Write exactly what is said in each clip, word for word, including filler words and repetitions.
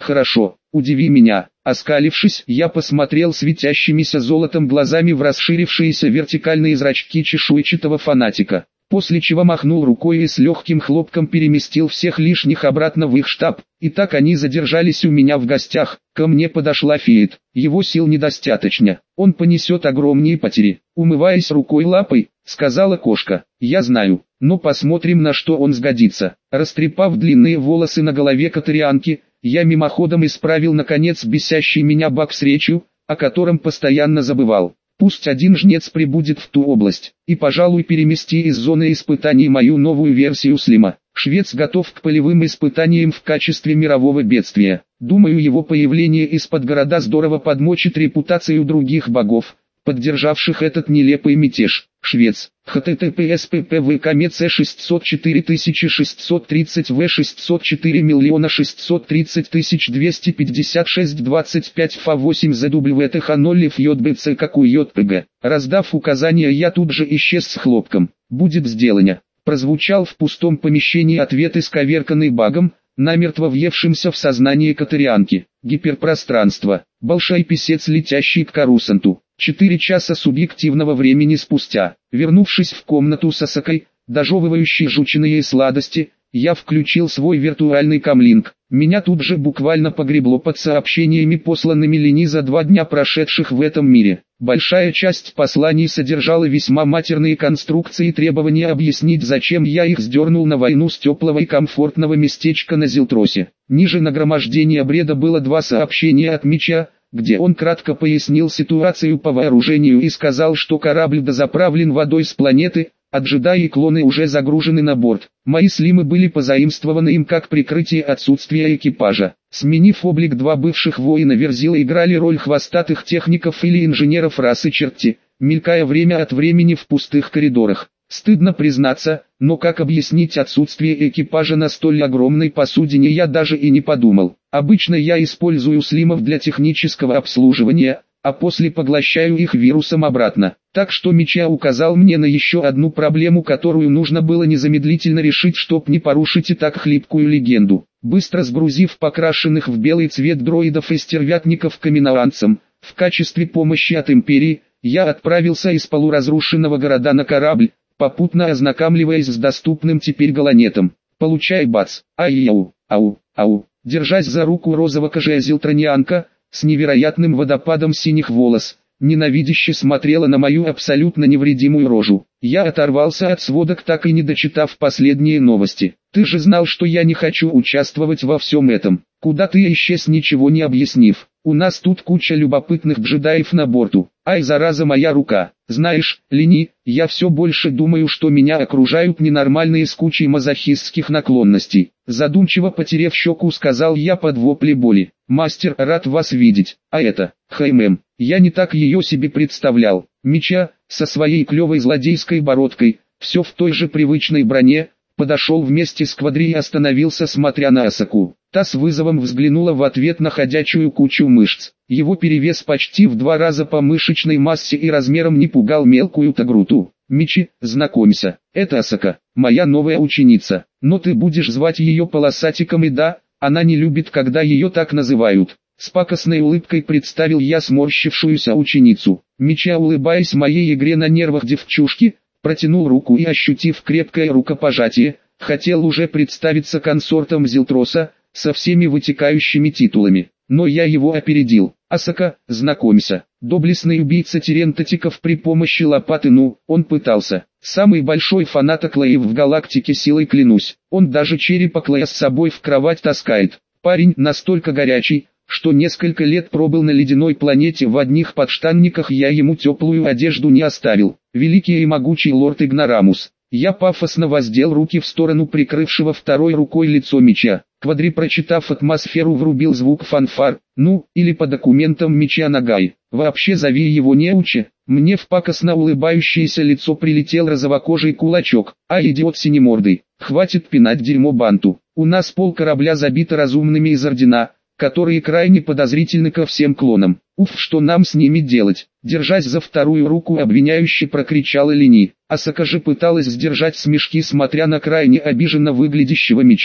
Хорошо, удиви меня. Оскалившись, я посмотрел светящимися золотом глазами в расширившиеся вертикальные зрачки чешуйчатого фанатика, после чего махнул рукой и с легким хлопком переместил всех лишних обратно в их штаб. И так они задержались у меня в гостях. Ко мне подошла Феет. Его сил недостаточно, он понесет огромные потери. Умываясь рукой лапой, сказала кошка: я знаю, но посмотрим, на что он сгодится. Растрепав длинные волосы на голове катарианки, я мимоходом исправил наконец бесящий меня баг с речью, о котором постоянно забывал. Пусть один жнец прибудет в ту область, и, пожалуй, перемести из зоны испытаний мою новую версию Слима. Швец готов к полевым испытаниям в качестве мирового бедствия. Думаю, его появление из-под города здорово подмочит репутацию других богов, поддержавших этот нелепый мятеж. Швец. https ppvkmec шестьсот четыре тысячи шестьсот тридцать в шестьсот четыре миллиона шестьсот тридцать тысяч двести пятьдесят шесть двадцать пять фа восемь звтх ноль фйбц как у йпг. Раздав указания, я тут же исчез с хлопком. Будет сделано. Прозвучал в пустом помещении ответ, исковерканный багом, намертво въевшимся в сознание катарианки. Гиперпространство. Большой писец, летящий к Карусанту. Четыре часа субъективного времени спустя, вернувшись в комнату с Асакой, дожевывающей жучиные сладости, я включил свой виртуальный камлинг. Меня тут же буквально погребло под сообщениями, посланными Лени за два дня, прошедших в этом мире. Большая часть посланий содержала весьма матерные конструкции и требования объяснить, зачем я их сдернул на войну с теплого и комфортного местечка на Зилтросе. Ниже нагромождения бреда было два сообщения от Мича, где он кратко пояснил ситуацию по вооружению и сказал, что корабль дозаправлен водой с планеты, а джедаи и клоны уже загружены на борт. Мои слимы были позаимствованы им как прикрытие отсутствия экипажа. Сменив облик, два бывших воина Верзила играли роль хвостатых техников или инженеров расы черти, мелькая время от времени в пустых коридорах. Стыдно признаться, но как объяснить отсутствие экипажа на столь огромной посудине, я даже и не подумал. Обычно я использую слимов для технического обслуживания, а после поглощаю их вирусом обратно. Так что Мича указал мне на еще одну проблему, которую нужно было незамедлительно решить, чтоб не порушить и так хлипкую легенду. Быстро сгрузив покрашенных в белый цвет дроидов и стервятников каминаанцам, в качестве помощи от Империи, я отправился из полуразрушенного города на корабль, попутно ознакомливаясь с доступным теперь галанетом. Получай, бац, ай-яу, ау, ау. Держась за руку розово-кожая зилтронианка, с невероятным водопадом синих волос, ненавидяще смотрела на мою абсолютно невредимую рожу. Я оторвался от сводок, так и не дочитав последние новости. Ты же знал, что я не хочу участвовать во всем этом. Куда ты исчез, ничего не объяснив? У нас тут куча любопытных джедаев на борту. Ай, зараза, моя рука. Знаешь, Лени, я все больше думаю, что меня окружают ненормальные с кучей мазохистских наклонностей. Задумчиво потерев щеку, сказал я под вопли боли. Мастер, рад вас видеть. А это, Хаймем, я не так ее себе представлял. Мича, со своей клевой злодейской бородкой, все в той же привычной броне, подошел вместе с Квадри и остановился, смотря на Асаку. Та с вызовом взглянула в ответ на ходячую кучу мышц. Его перевес почти в два раза по мышечной массе и размером не пугал мелкую Тагруту. Мичи, знакомься, это Асака, моя новая ученица. Но ты будешь звать ее полосатиком, и да, она не любит, когда ее так называют. С пакостной улыбкой представил я сморщившуюся ученицу. Мича, улыбаясь моей игре на нервах девчушки, протянул руку и, ощутив крепкое рукопожатие, хотел уже представиться консортом Зилтроса, со всеми вытекающими титулами. Но я его опередил. Асака, знакомься, доблестный убийца терентатиков при помощи лопаты. Ну, он пытался. Самый большой фанат Аклеев в галактике, силой клянусь. Он даже череп Аклея с собой в кровать таскает. Парень настолько горячий, что несколько лет пробыл на ледяной планете в одних подштанниках, я ему теплую одежду не оставил. Великий и могучий лорд Игнорамус. Я пафосно воздел руки в сторону прикрывшего второй рукой лицо Мича. Квадри, прочитав атмосферу, врубил звук фанфар, ну, или по документам Мича Нагай. Вообще зови его неуче. Мне в пакостно улыбающееся лицо прилетел розовокожий кулачок. А, идиот синемордый, хватит пинать дерьмо Банту. У нас пол корабля забито разумными из Ордена, которые крайне подозрительны ко всем клонам. Уф, что нам с ними делать? Держась за вторую руку, обвиняюще прокричала Лени. Асака же пыталась сдержать смешки, смотря на крайне обиженно выглядящего Мича.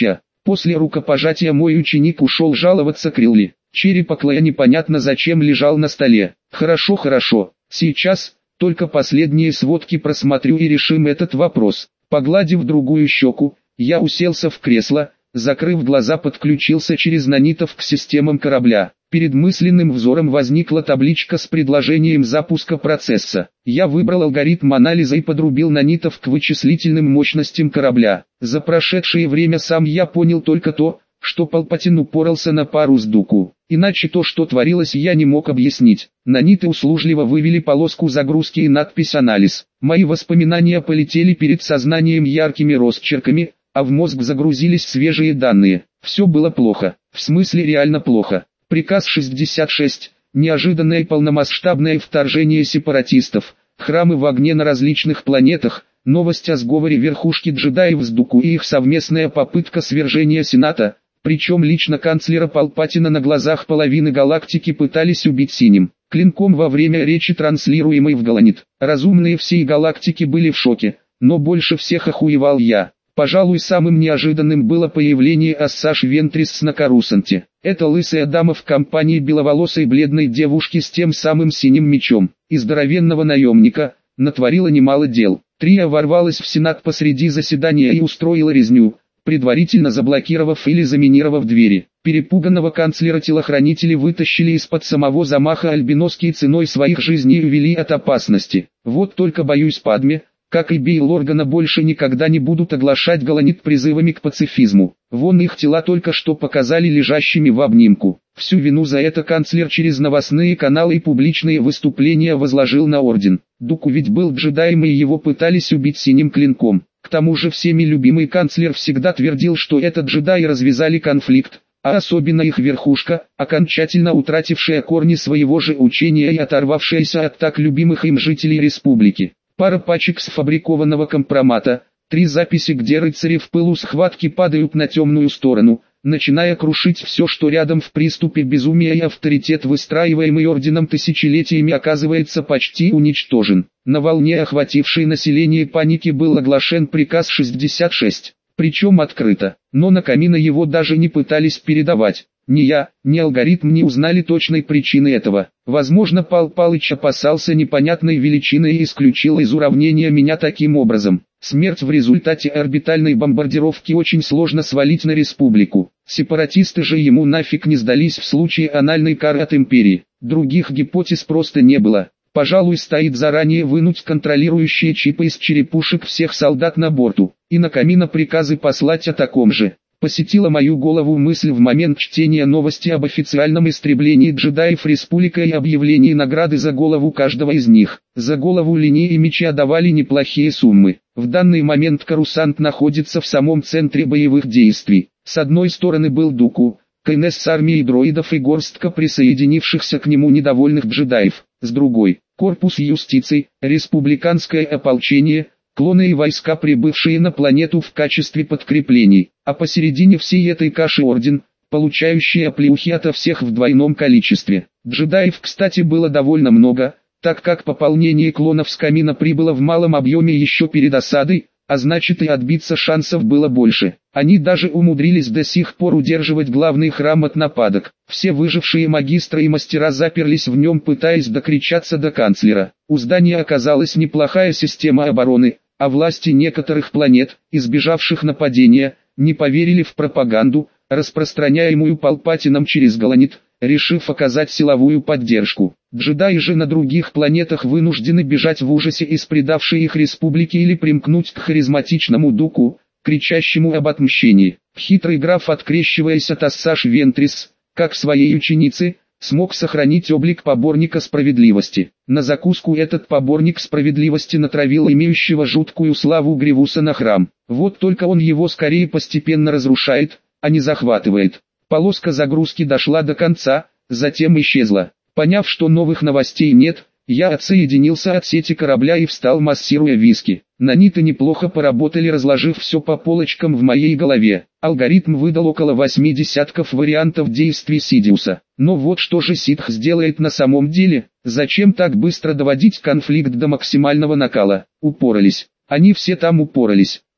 После рукопожатия мой ученик ушел жаловаться Крилли. Череп Аклая непонятно зачем лежал на столе. Хорошо, хорошо, сейчас, только последние сводки просмотрю и решим этот вопрос. Погладив другую щеку, я уселся в кресло, закрыв глаза, подключился через нанитов к системам корабля. Перед мысленным взором возникла табличка с предложением запуска процесса. Я выбрал алгоритм анализа и подрубил нанитов к вычислительным мощностям корабля. За прошедшее время сам я понял только то, что Палпатин упоролся на пару с Дуку. Иначе то, что творилось, я не мог объяснить. Наниты услужливо вывели полоску загрузки и надпись «Анализ». Мои воспоминания полетели перед сознанием яркими росчерками, а в мозг загрузились свежие данные. Все было плохо, в смысле реально плохо. Приказ шестьдесят шесть, неожиданное полномасштабное вторжение сепаратистов, храмы в огне на различных планетах, новость о сговоре верхушки джедаев с Дуку и их совместная попытка свержения Сената, причем лично канцлера Палпатина на глазах половины галактики пытались убить синим клинком во время речи, транслируемой в Галанит. Разумные всей галактики были в шоке, но больше всех охуевал я. Пожалуй, самым неожиданным было появление Ассаш Вентрис на Корусанте. Это лысая дама в компании беловолосой бледной девушки с тем самым синим мечом и здоровенного наемника натворила немало дел. Трия ворвалась в Сенат посреди заседания и устроила резню, предварительно заблокировав или заминировав двери. Перепуганного канцлера телохранители вытащили из-под самого замаха Альбиноски ценой своих жизней и увели от опасности. Вот только боюсь, Падме, как и Бейл Органа, больше никогда не будут оглашать Галанит призывами к пацифизму. Вон их тела только что показали лежащими в обнимку. Всю вину за это канцлер через новостные каналы и публичные выступления возложил на Орден. Дуку ведь был джедаем, и его пытались убить синим клинком. К тому же всеми любимый канцлер всегда твердил, что это джедаи развязали конфликт, а особенно их верхушка, окончательно утратившая корни своего же учения и оторвавшаяся от так любимых им жителей республики. Пара пачек сфабрикованного компромата, три записи, где рыцари в пылу схватки падают на темную сторону, начиная крушить все, что рядом, в приступе безумия, и авторитет, выстраиваемый орденом тысячелетиями, оказывается почти уничтожен. На волне охватившей население паники был оглашен приказ шестьдесят шесть, причем открыто, но на Камино его даже не пытались передавать. Ни я, ни алгоритм не узнали точной причины этого. Возможно, Пал Палыч опасался непонятной величины и исключил из уравнения меня таким образом. Смерть в результате орбитальной бомбардировки очень сложно свалить на республику. Сепаратисты же ему нафиг не сдались в случае анальной кары от империи. Других гипотез просто не было. Пожалуй, стоит заранее вынуть контролирующие чипы из черепушек всех солдат на борту, и на Камино приказы послать о таком же. Посетила мою голову мысль в момент чтения новости об официальном истреблении джедаев республика и объявлении награды за голову каждого из них. За голову линии и меча давали неплохие суммы. В данный момент Корусант находится в самом центре боевых действий. С одной стороны был Дуку, КНС с армией дроидов и горстка присоединившихся к нему недовольных джедаев. С другой — корпус юстиции, республиканское ополчение, клоны и войска, прибывшие на планету в качестве подкреплений, а посередине всей этой каши Орден, получающий оплеухи ото всех в двойном количестве. Джедаев, кстати, было довольно много, так как пополнение клонов с Камино прибыло в малом объеме еще перед осадой, а значит, и отбиться шансов было больше. Они даже умудрились до сих пор удерживать главный храм от нападок. Все выжившие магистры и мастера заперлись в нем, пытаясь докричаться до канцлера. У здания оказалась неплохая система обороны, а власти некоторых планет, избежавших нападения, не поверили в пропаганду, распространяемую Палпатином через Галанит, решив оказать силовую поддержку. Джедаи же на других планетах вынуждены бежать в ужасе из предавшей их республики или примкнуть к харизматичному Дуку, кричащему об отмщении. Хитрый граф, открещиваясь от Ассаш Вентрис, как своей ученицы, смог сохранить облик поборника справедливости. На закуску этот поборник справедливости натравил имеющего жуткую славу Гривуса на храм. Вот только он его скорее постепенно разрушает, а не захватывает. Полоска загрузки дошла до конца, затем исчезла. Поняв, что новых новостей нет, я отсоединился от сети корабля и встал, массируя виски. Наниты неплохо поработали, разложив все по полочкам в моей голове. Алгоритм выдал около восьми десятков вариантов действий Сидиуса. Но вот что же ситх сделает на самом деле? Зачем так быстро доводить конфликт до максимального накала? Упоролись. Они все там упоролись.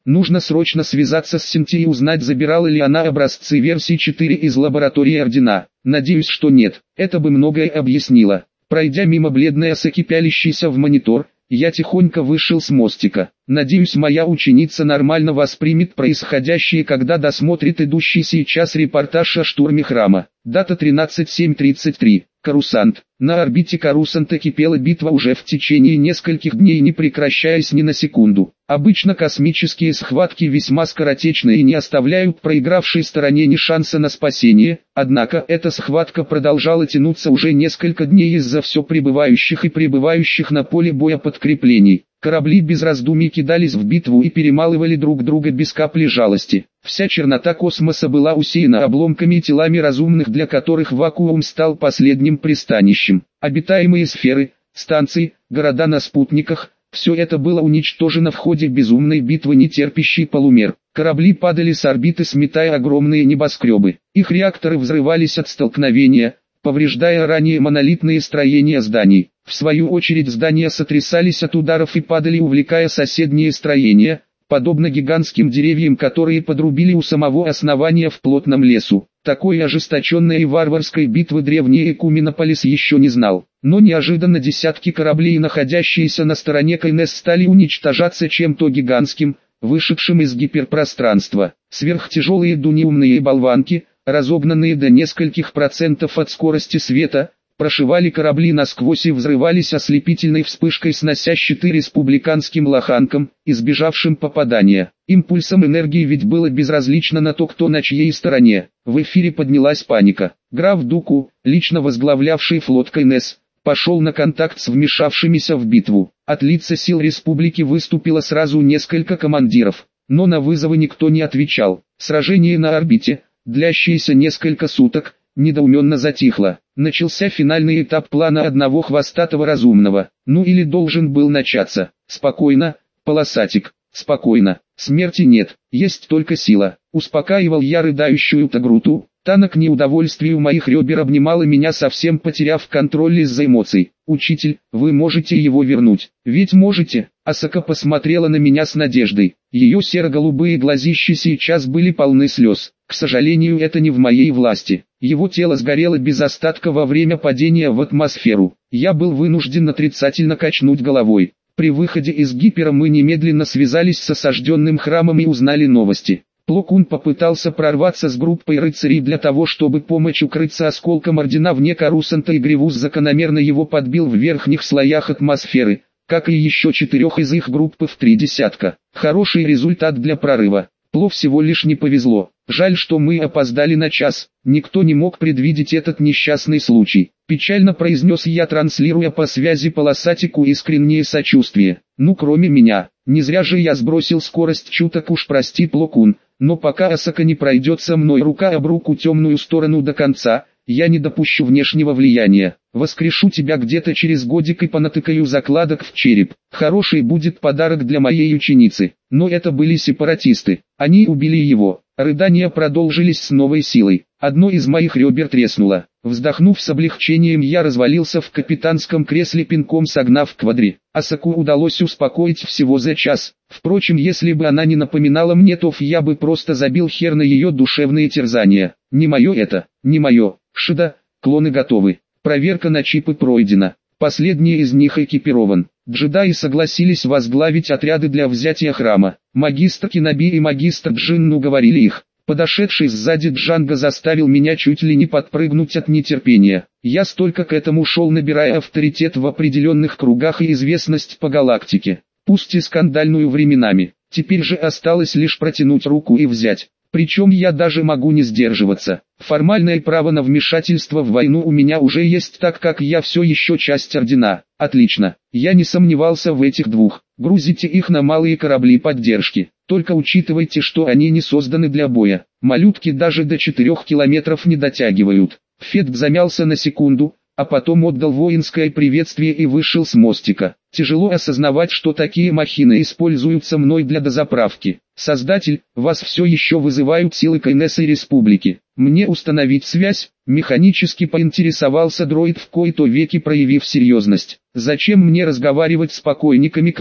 Нужно срочно связаться с Синти и узнать, забирала ли она образцы версии четыре из лаборатории Ордена. Надеюсь, что нет. Это бы многое объяснило. Пройдя мимо бледной Асаки, пялящейся в монитор, я тихонько вышел с мостика. Надеюсь, моя ученица нормально воспримет происходящее, когда досмотрит идущий сейчас репортаж о штурме храма. Дата тринадцать семь тридцать три. Корусант. На орбите Корусанта кипела битва уже в течение нескольких дней, не прекращаясь ни на секунду. Обычно космические схватки весьма скоротечны и не оставляют проигравшей стороне ни шанса на спасение, однако эта схватка продолжала тянуться уже несколько дней из-за все прибывающих и прибывающих на поле боя подкреплений. Корабли без раздумий кидались в битву и перемалывали друг друга без капли жалости. Вся чернота космоса была усеяна обломками и телами разумных, для которых вакуум стал последним пристанищем. Обитаемые сферы, станции, города на спутниках – все это было уничтожено в ходе безумной битвы, не терпящей полумер. Корабли падали с орбиты, сметая огромные небоскребы. Их реакторы взрывались от столкновения, повреждая ранее монолитные строения зданий. В свою очередь здания сотрясались от ударов и падали, увлекая соседние строения, подобно гигантским деревьям, которые подрубили у самого основания в плотном лесу. Такой ожесточенной и варварской битвы древний Экуминополис еще не знал. Но неожиданно десятки кораблей, находящиеся на стороне Кайнес, стали уничтожаться чем-то гигантским, вышедшим из гиперпространства. Сверхтяжелые дуниумные болванки, разогнанные до нескольких процентов от скорости света, прошивали корабли насквозь и взрывались ослепительной вспышкой, снося щиты республиканским лоханкам, избежавшим попадания. Импульсом энергии ведь было безразлично на то, кто на чьей стороне. В эфире поднялась паника. Граф Дуку, лично возглавлявший флот Кайнес, пошел на контакт с вмешавшимися в битву. От лица сил республики выступило сразу несколько командиров, но на вызовы никто не отвечал. Сражение на орбите, длящееся несколько суток, недоуменно затихло. Начался финальный этап плана одного хвостатого разумного. Ну или должен был начаться. Спокойно, полосатик, спокойно. Смерти нет, есть только сила. Успокаивал я рыдающую Тагруту. Та к неудовольствию моих ребер обнимала меня, совсем потеряв контроль из-за эмоций. «Учитель, вы можете его вернуть. Ведь можете?» Асака посмотрела на меня с надеждой. Ее серо-голубые глазища сейчас были полны слез. К сожалению, это не в моей власти. Его тело сгорело без остатка во время падения в атмосферу. Я был вынужден отрицательно качнуть головой. При выходе из гипера мы немедленно связались с осажденным храмом и узнали новости. Пло Кун попытался прорваться с группой рыцарей для того, чтобы помочь укрыться осколком Ордена вне Корусанта, и Гривус закономерно его подбил в верхних слоях атмосферы, как и еще четырех из их группы в три десятка. Хороший результат для прорыва. Пло всего лишь не повезло. Жаль, что мы опоздали на час. Никто не мог предвидеть этот несчастный случай. Печально произнес я, транслируя по связи полосатику искреннее сочувствие. Ну, кроме меня. Не зря же я сбросил скорость чуток, уж прости, Пло Кун. Но пока Асака не пройдет со мной рука об руку темную сторону до конца, я не допущу внешнего влияния. Воскрешу тебя где-то через годик и понатыкаю закладок в череп. Хороший будет подарок для моей ученицы. Но это были сепаратисты. Они убили его. Рыдания продолжились с новой силой. Одно из моих ребер треснуло. Вздохнув с облегчением, я развалился в капитанском кресле, пинком согнав Квадри. Асаку удалось успокоить всего за час. Впрочем, если бы она не напоминала мне, то я бы просто забил хер на ее душевные терзания. Не мое это, не мое. Шида, клоны готовы. Проверка на чипы пройдена. Последний из них экипирован. Джедаи согласились возглавить отряды для взятия храма. Магистр Киноби и магистр Джинну уговорили их. Подошедший сзади Джанго заставил меня чуть ли не подпрыгнуть от нетерпения. Я столько к этому шел, набирая авторитет в определенных кругах и известность по галактике. Пусть и скандальную временами. Теперь же осталось лишь протянуть руку и взять. Причем я даже могу не сдерживаться. Формальное право на вмешательство в войну у меня уже есть, так как я все еще часть Ордена. Отлично. Я не сомневался в этих двух. Грузите их на малые корабли поддержки. Только учитывайте, что они не созданы для боя. Малютки даже до четырёх километров не дотягивают. Федк замялся на секунду, а потом отдал воинское приветствие и вышел с мостика. Тяжело осознавать, что такие махины используются мной для дозаправки. Создатель, вас все еще вызывают силы Кайнеса и Республики. Мне установить связь? Механически поинтересовался дроид, в кои-то веки проявив серьезность. Зачем мне разговаривать с покойниками, Квадри?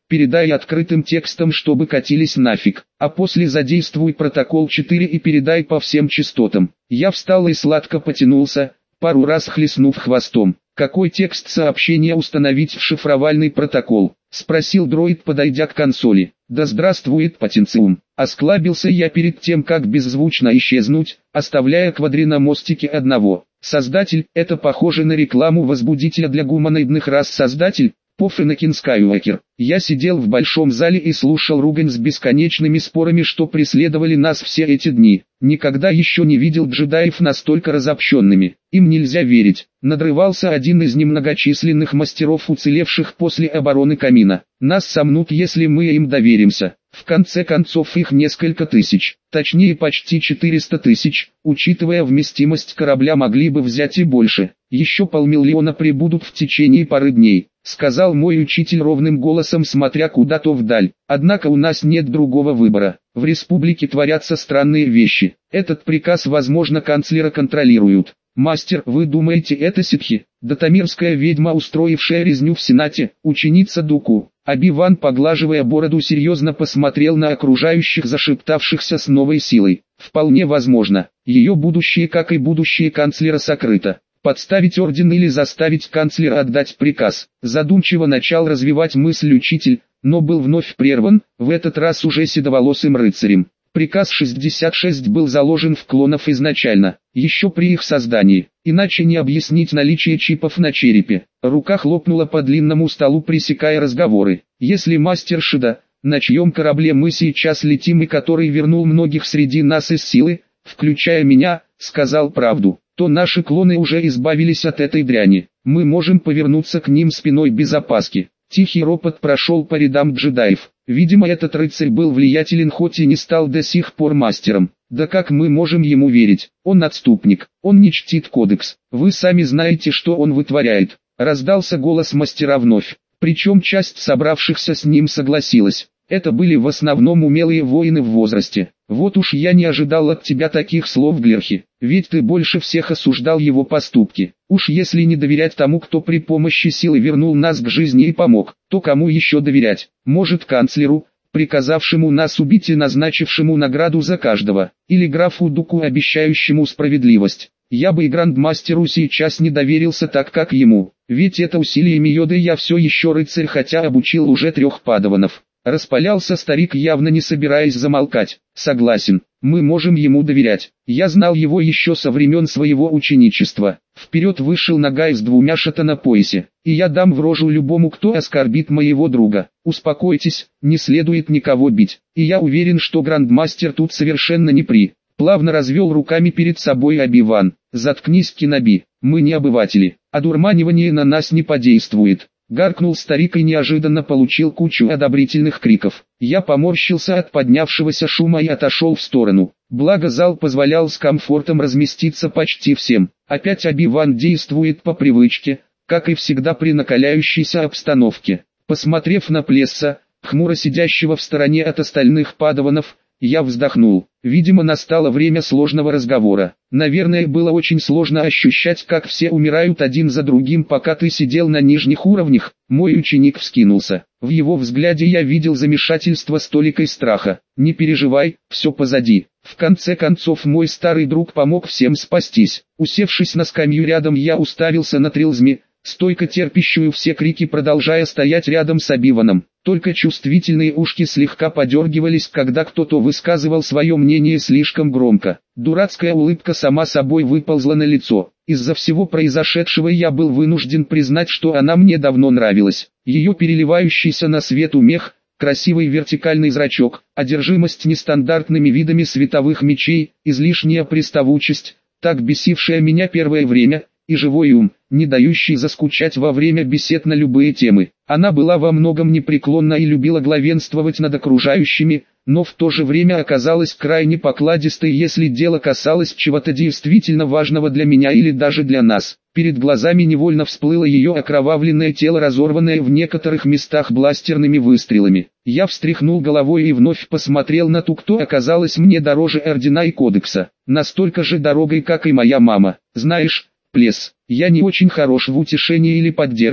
передай открытым текстом, чтобы катились нафиг, а после задействуй протокол четыре и передай по всем частотам. Я встал и сладко потянулся, пару раз хлестнув хвостом. «Какой текст сообщения установить в шифровальный протокол?» — спросил дроид, подойдя к консоли. «Да здравствует Потенциум!» Осклабился я перед тем, как беззвучно исчезнуть, оставляя квадри на мостике одного. «Создатель, это похоже на рекламу возбудителя для гуманоидных рас. Создатель?» Пофенакин Скайуокер. Я сидел в большом зале и слушал ругань с бесконечными спорами, что преследовали нас все эти дни. Никогда еще не видел джедаев настолько разобщенными. Им нельзя верить. Надрывался один из немногочисленных мастеров, уцелевших после обороны камина. Нас сомнут, если мы им доверимся. В конце концов, их несколько тысяч, точнее почти четыреста тысяч, учитывая вместимость корабля, могли бы взять и больше. Еще полмиллиона прибудут в течение пары дней, сказал мой учитель ровным голосом, смотря куда-то вдаль. Однако у нас нет другого выбора. В республике творятся странные вещи. Этот приказ, возможно, канцлера контролируют. «Мастер, вы думаете, это ситхи? Датамирская ведьма, устроившая резню в Сенате, ученица Дуку?» Оби-Ван, поглаживая бороду, серьезно посмотрел на окружающих, зашептавшихся с новой силой. «Вполне возможно. Ее будущее, как и будущее канцлера, сокрыто. Подставить орден или заставить канцлера отдать приказ». Задумчиво начал развивать мысль учитель, но был вновь прерван, в этот раз уже седоволосым рыцарем. Приказ шестьдесят шесть был заложен в клонов изначально, еще при их создании, иначе не объяснить наличие чипов на черепе. Рука хлопнула по длинному столу, пресекая разговоры. «Если мастер Шида, на чьем корабле мы сейчас летим и который вернул многих среди нас из силы, включая меня, сказал правду, то наши клоны уже избавились от этой дряни. Мы можем повернуться к ним спиной без опаски». Тихий ропот прошел по рядам джедаев. Видимо, этот рыцарь был влиятелен, хоть и не стал до сих пор мастером. Да как мы можем ему верить? Он отступник, он не чтит кодекс. Вы сами знаете, что он вытворяет. Раздался голос мастера вновь. Причем часть собравшихся с ним согласилась. Это были в основном умелые воины в возрасте. «Вот уж я не ожидал от тебя таких слов, Глерхи, ведь ты больше всех осуждал его поступки. Уж если не доверять тому, кто при помощи силы вернул нас к жизни и помог, то кому еще доверять? Может, канцлеру, приказавшему нас убить и назначившему награду за каждого, или графу Дуку, обещающему справедливость? Я бы и грандмастеру сейчас не доверился так, как ему, ведь это усилиями Йоды я все еще рыцарь, хотя обучил уже трех падаванов». Распалялся старик, явно не собираясь замолкать. «Согласен, мы можем ему доверять. Я знал его еще со времен своего ученичества». Вперед вышел Нагай с двумя шата на поясе. «И я дам в рожу любому, кто оскорбит моего друга. Успокойтесь, не следует никого бить. И я уверен, что грандмастер тут совершенно не при». Плавно развел руками перед собой Оби-Ван. «Заткнись, Киноби, мы не обыватели, одурманивание на нас не подействует». Гаркнул старик и неожиданно получил кучу одобрительных криков. Я поморщился от поднявшегося шума и отошел в сторону. Благо зал позволял с комфортом разместиться почти всем. Опять Оби-Ван действует по привычке, как и всегда при накаляющейся обстановке. Посмотрев на Плесса, хмуро сидящего в стороне от остальных падаванов, я вздохнул. Видимо, настало время сложного разговора. Наверное, было очень сложно ощущать, как все умирают один за другим, пока ты сидел на нижних уровнях. Мой ученик вскинулся. В его взгляде я видел замешательство с толикой страха. «Не переживай, все позади. В конце концов, мой старый друг помог всем спастись». Усевшись на скамью рядом, я уставился на Трилзми, стойко терпящую все крики, продолжая стоять рядом с Оби-Ваном. Только чувствительные ушки слегка подергивались, когда кто-то высказывал свое мнение слишком громко. Дурацкая улыбка сама собой выползла на лицо. Из-за всего произошедшего я был вынужден признать, что она мне давно нравилась. Ее переливающийся на свету мех, красивый вертикальный зрачок, одержимость нестандартными видами световых мечей, излишняя приставучесть, так бесившая меня первое время, и живой ум, не дающий заскучать во время бесед на любые темы. Она была во многом непреклонна и любила главенствовать над окружающими, но в то же время оказалась крайне покладистой, если дело касалось чего-то действительно важного для меня или даже для нас. Перед глазами невольно всплыло ее окровавленное тело, разорванное в некоторых местах бластерными выстрелами. Я встряхнул головой и вновь посмотрел на ту, кто оказалась мне дороже ордена и кодекса, настолько же дорогой, как и моя мама. «Знаешь, Плесс, я не очень хорош в утешении или поддержке,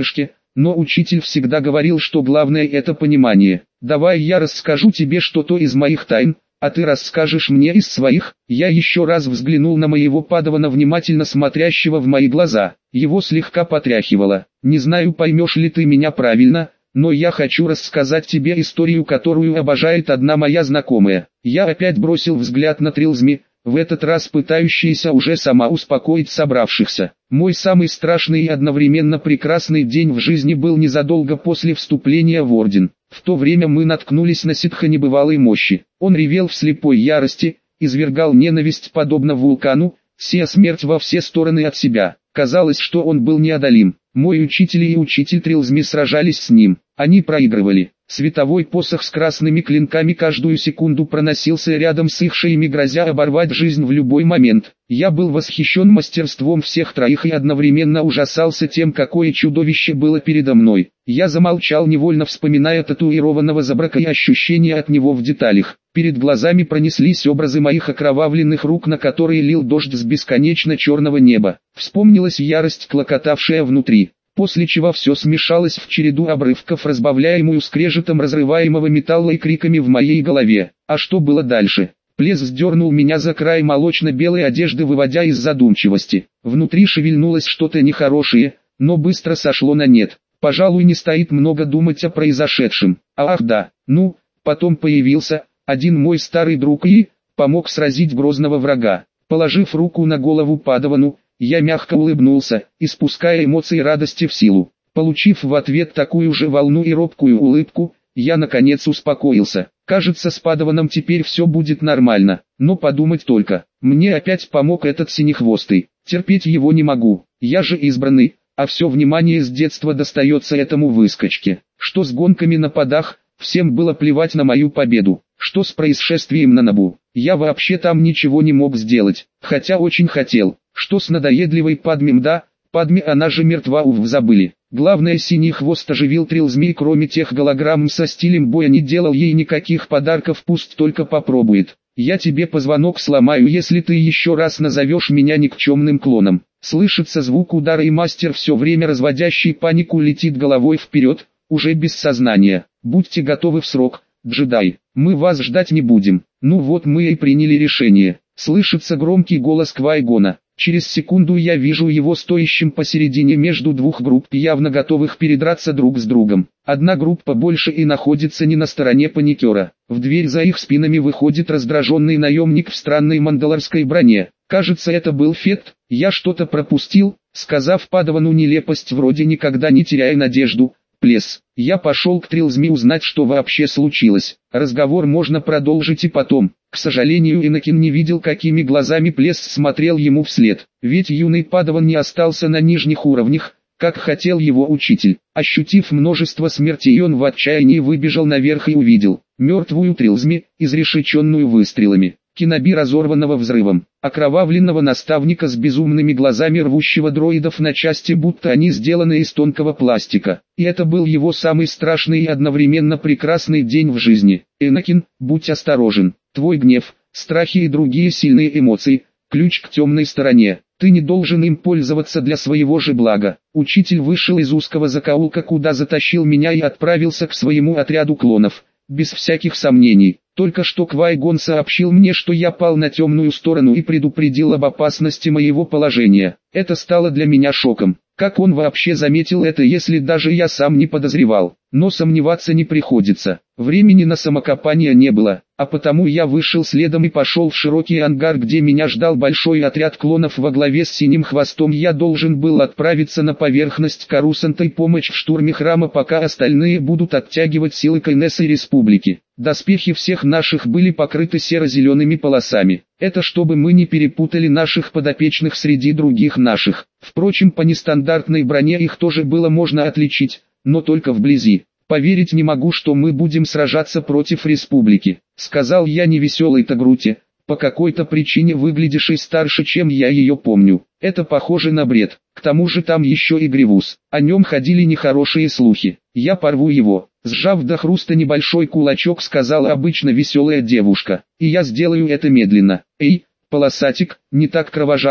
но учитель всегда говорил, что главное это понимание. Давай я расскажу тебе что-то из моих тайн, а ты расскажешь мне из своих. Я еще раз взглянул на моего падавана, внимательно смотрящего в мои глаза. Его слегка потряхивало. Не знаю, поймешь ли ты меня правильно, но я хочу рассказать тебе историю, которую обожает одна моя знакомая. Я опять бросил взгляд на Трилзми, в этот раз пытающаяся уже сама успокоить собравшихся. Мой самый страшный и одновременно прекрасный день в жизни был незадолго после вступления в орден. В то время мы наткнулись на ситха небывалой мощи. Он ревел в слепой ярости, извергал ненависть подобно вулкану, сея смерть во все стороны от себя. Казалось, что он был неодолим. Мой учитель и учитель Трилзми сражались с ним. Они проигрывали. Световой посох с красными клинками каждую секунду проносился рядом с их шеями, грозя оборвать жизнь в любой момент. Я был восхищен мастерством всех троих и одновременно ужасался тем, какое чудовище было передо мной. Я замолчал, невольно вспоминая татуированного Забрака и ощущения от него в деталях. Перед глазами пронеслись образы моих окровавленных рук, на которые лил дождь с бесконечно черного неба. Вспомнилась ярость, клокотавшая внутри. После чего все смешалось в череду обрывков, разбавляемую скрежетом разрываемого металла и криками в моей голове. А что было дальше? Плес сдернул меня за край молочно-белой одежды, выводя из задумчивости. Внутри шевельнулось что-то нехорошее, но быстро сошло на нет. Пожалуй, не стоит много думать о произошедшем. Ах да, ну, потом появился один мой старый друг и помог сразить грозного врага. Положив руку на голову падавану, я мягко улыбнулся, испуская эмоции радости в силу. Получив в ответ такую же волну и робкую улыбку, я наконец успокоился. Кажется, с падаваном теперь все будет нормально. Но подумать только, мне опять помог этот синехвостый. Терпеть его не могу. Я же избранный, а все внимание с детства достается этому выскочке. Что с гонками на подах, всем было плевать на мою победу. Что с происшествием на Набу, я вообще там ничего не мог сделать, хотя очень хотел. Что с надоедливой Падми, да, Падми, она же мертва, ув, забыли. Главное, синий хвост оживил Трилзми, кроме тех голограмм со стилем боя не делал ей никаких подарков, пусть только попробует. Я тебе позвонок сломаю, если ты еще раз назовешь меня никчемным клоном. Слышится звук удара, и мастер, все время разводящий панику, летит головой вперед, уже без сознания. Будьте готовы в срок, джедай, мы вас ждать не будем. Ну вот мы и приняли решение. Слышится громкий голос Квай-Гона. Через секунду я вижу его стоящим посередине между двух групп, явно готовых передраться друг с другом. Одна группа больше и находится не на стороне паникера. В дверь за их спинами выходит раздраженный наемник в странной мандалорской броне. Кажется, это был Фет. Я что-то пропустил, сказав падавану нелепость вроде «никогда не теряй надежду». Плес. Я пошел к Трилзми узнать, что вообще случилось. Разговор можно продолжить и потом. К сожалению, Энакин не видел, какими глазами Плес смотрел ему вслед. Ведь юный падаван не остался на нижних уровнях, как хотел его учитель. Ощутив множество смертей, он в отчаянии выбежал наверх и увидел мертвую Трилзми, изрешеченную выстрелами. Киноби, разорванного взрывом, окровавленного наставника с безумными глазами, рвущего дроидов на части, будто они сделаны из тонкого пластика. И это был его самый страшный и одновременно прекрасный день в жизни. Энакин, будь осторожен. Твой гнев, страхи и другие сильные эмоции – ключ к темной стороне. Ты не должен им пользоваться для своего же блага. Учитель вышел из узкого закоулка, куда затащил меня, и отправился к своему отряду клонов. Без всяких сомнений. Только что Квай-Гон сообщил мне, что я пал на темную сторону, и предупредил об опасности моего положения. Это стало для меня шоком. Как он вообще заметил это, если даже я сам не подозревал? Но сомневаться не приходится. Времени на самокопание не было, а потому я вышел следом и пошел в широкий ангар, где меня ждал большой отряд клонов во главе с синим хвостом. Я должен был отправиться на поверхность Карусанта и помочь в штурме храма, пока остальные будут оттягивать силы Кайнесса и Республики. Доспехи всех наших были покрыты серо-зелеными полосами. Это чтобы мы не перепутали наших подопечных среди других наших. Впрочем, по нестандартной броне их тоже было можно отличить, но только вблизи. «Поверить не могу, что мы будем сражаться против Республики», — сказал я невеселой Тагруте, по какой-то причине выглядевшей старше, чем я ее помню. Это похоже на бред. К тому же там еще и Гривус. О нем ходили нехорошие слухи. Я порву его. Сжав до хруста небольшой кулачок, сказала обычно веселая девушка. И я сделаю это медленно. Эй, полосатик, не так кровожадно.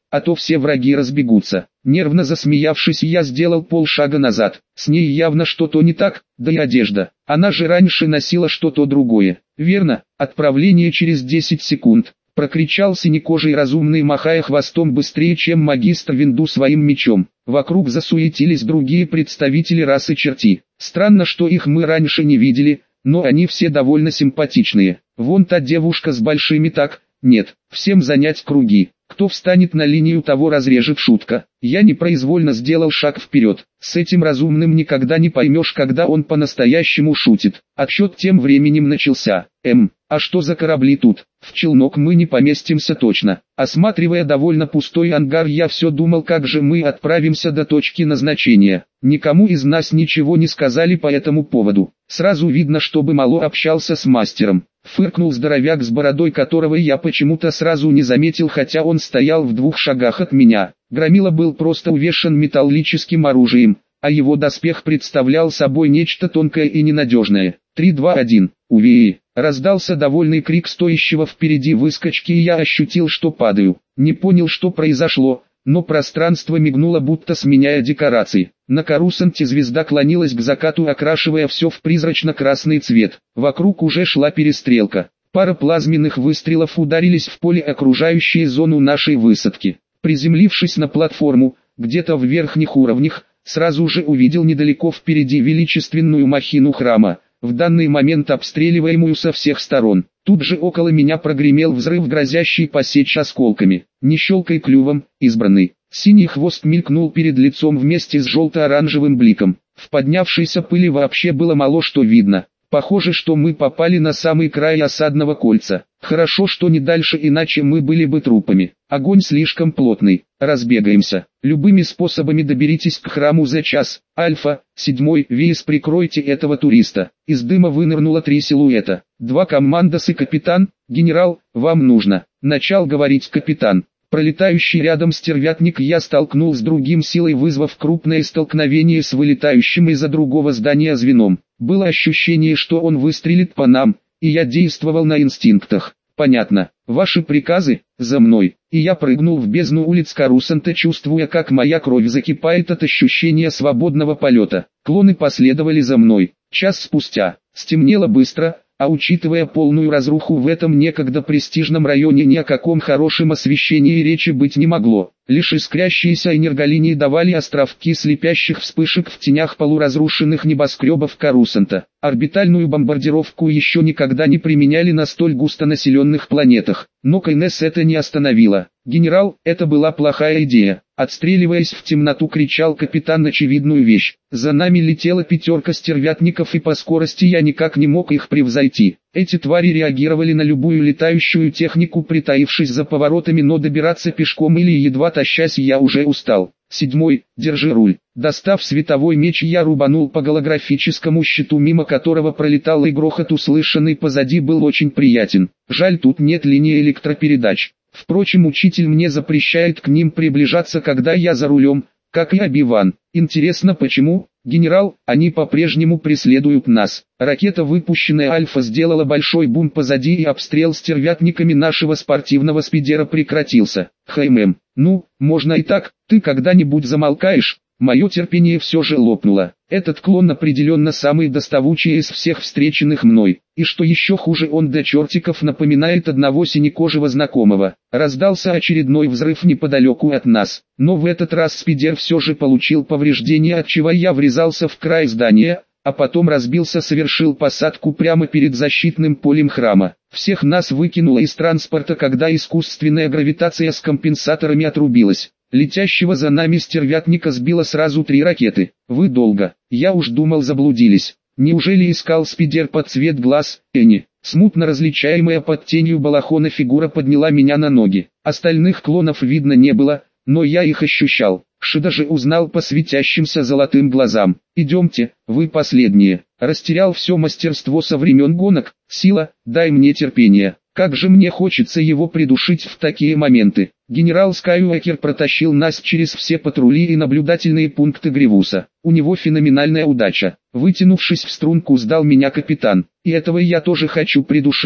а то все враги разбегутся. Нервно засмеявшись, я сделал полшага назад. С ней явно что-то не так, да и одежда. Она же раньше носила что-то другое. Верно, отправление через десять секунд. Прокричал синекожий разумный, махая хвостом быстрее, чем магистр Винду своим мечом. Вокруг засуетились другие представители расы черти. Странно, что их мы раньше не видели, но они все довольно симпатичные. Вон та девушка с большими так, нет, всем занять круги. Кто встанет на линию, того разрежет шутка. Я непроизвольно сделал шаг вперед. С этим разумным никогда не поймешь, когда он по-настоящему шутит. Отсчет тем временем начался. Эм, а что за корабли тут? В челнок мы не поместимся точно. Осматривая довольно пустой ангар, я все думал, как же мы отправимся до точки назначения. Никому из нас ничего не сказали по этому поводу. Сразу видно, чтобы мало общался с мастером. Фыркнул здоровяк с бородой, которого я почему-то сразу не заметил, хотя он стоял в двух шагах от меня. Громила был просто увешан металлическим оружием, а его доспех представлял собой нечто тонкое и ненадежное. Три, два, один. Увеи! Раздался довольный крик стоящего впереди выскочки, и я ощутил, что падаю. Не понял, что произошло, но пространство мигнуло, будто сменяя декорации. На Корусанте звезда клонилась к закату, окрашивая все в призрачно-красный цвет. Вокруг уже шла перестрелка. Пара плазменных выстрелов ударились в поле, окружающее зону нашей высадки. Приземлившись на платформу, где-то в верхних уровнях, сразу же увидел недалеко впереди величественную махину храма, в данный момент обстреливаемую со всех сторон. Тут же около меня прогремел взрыв, грозящий посечь осколками. Не щелкай клювом, избранный. Синий хвост мелькнул перед лицом вместе с желто-оранжевым бликом. В поднявшейся пыли вообще было мало что видно. Похоже, что мы попали на самый край осадного кольца. Хорошо, что не дальше, иначе мы были бы трупами. Огонь слишком плотный. Разбегаемся. Любыми способами доберитесь к храму за час. Альфа, седьмой, Виес, прикройте этого туриста. Из дыма вынырнуло три силуэта. Два командос и капитан. Генерал, вам нужно. Начал говорить капитан. Пролетающий рядом стервятник я столкнул с другим, силой вызвав крупное столкновение с вылетающим из-за другого здания звеном. Было ощущение, что он выстрелит по нам, и я действовал на инстинктах. Понятно. Ваши приказы, за мной. И я прыгнул в бездну улиц Корусанта, чувствуя, как моя кровь закипает от ощущения свободного полета. Клоны последовали за мной. Час спустя. Стемнело быстро. А учитывая полную разруху в этом некогда престижном районе, ни о каком хорошем освещении речи быть не могло. Лишь искрящиеся энерголинии давали островки слепящих вспышек в тенях полуразрушенных небоскребов Корусанта. Орбитальную бомбардировку еще никогда не применяли на столь густонаселенных планетах. Но Кайнес это не остановило. «Генерал, это была плохая идея», — отстреливаясь в темноту, кричал капитан очевидную вещь. «За нами летела пятерка стервятников, и по скорости я никак не мог их превзойти. Эти твари реагировали на любую летающую технику, притаившись за поворотами, но добираться пешком или едва тащась я уже устал. Седьмой, держи руль». Достав световой меч, я рубанул по голографическому щиту, мимо которого пролетал, и грохот, услышанный позади, был очень приятен. Жаль, тут нет линии электропередач. Впрочем, учитель мне запрещает к ним приближаться, когда я за рулем, как и Оби-Ван. Интересно, почему? «Генерал, они по-прежнему преследуют нас». Ракета, выпущенная Альфа, сделала большой бум позади, и обстрел стервятниками нашего спортивного спидера прекратился. «Хаймэм, ну, можно и так, ты когда-нибудь замолкаешь?» Мое терпение все же лопнуло. Этот клон определенно самый доставучий из всех встреченных мной. И что еще хуже, он до чертиков напоминает одного синекожего знакомого. Раздался очередной взрыв неподалеку от нас. Но в этот раз спидер все же получил повреждения, отчего я врезался в край здания, а потом разбился, совершил посадку прямо перед защитным полем храма. Всех нас выкинуло из транспорта, когда искусственная гравитация с компенсаторами отрубилась. Летящего за нами стервятника сбило сразу три ракеты. Вы долго. Я уж думал, заблудились. Неужели искал спидер под цвет глаз? Энни. Смутно различаемая под тенью балахона фигура подняла меня на ноги. Остальных клонов видно не было, но я их ощущал. Шида же узнал по светящимся золотым глазам. «Идемте, вы последние». Растерял все мастерство со времен гонок. «Сила, дай мне терпение». Как же мне хочется его придушить в такие моменты. Генерал Скайуокер протащил нас через все патрули и наблюдательные пункты Гривуса. У него феноменальная удача. Вытянувшись в струнку, сдал меня капитан. И этого я тоже хочу придушить.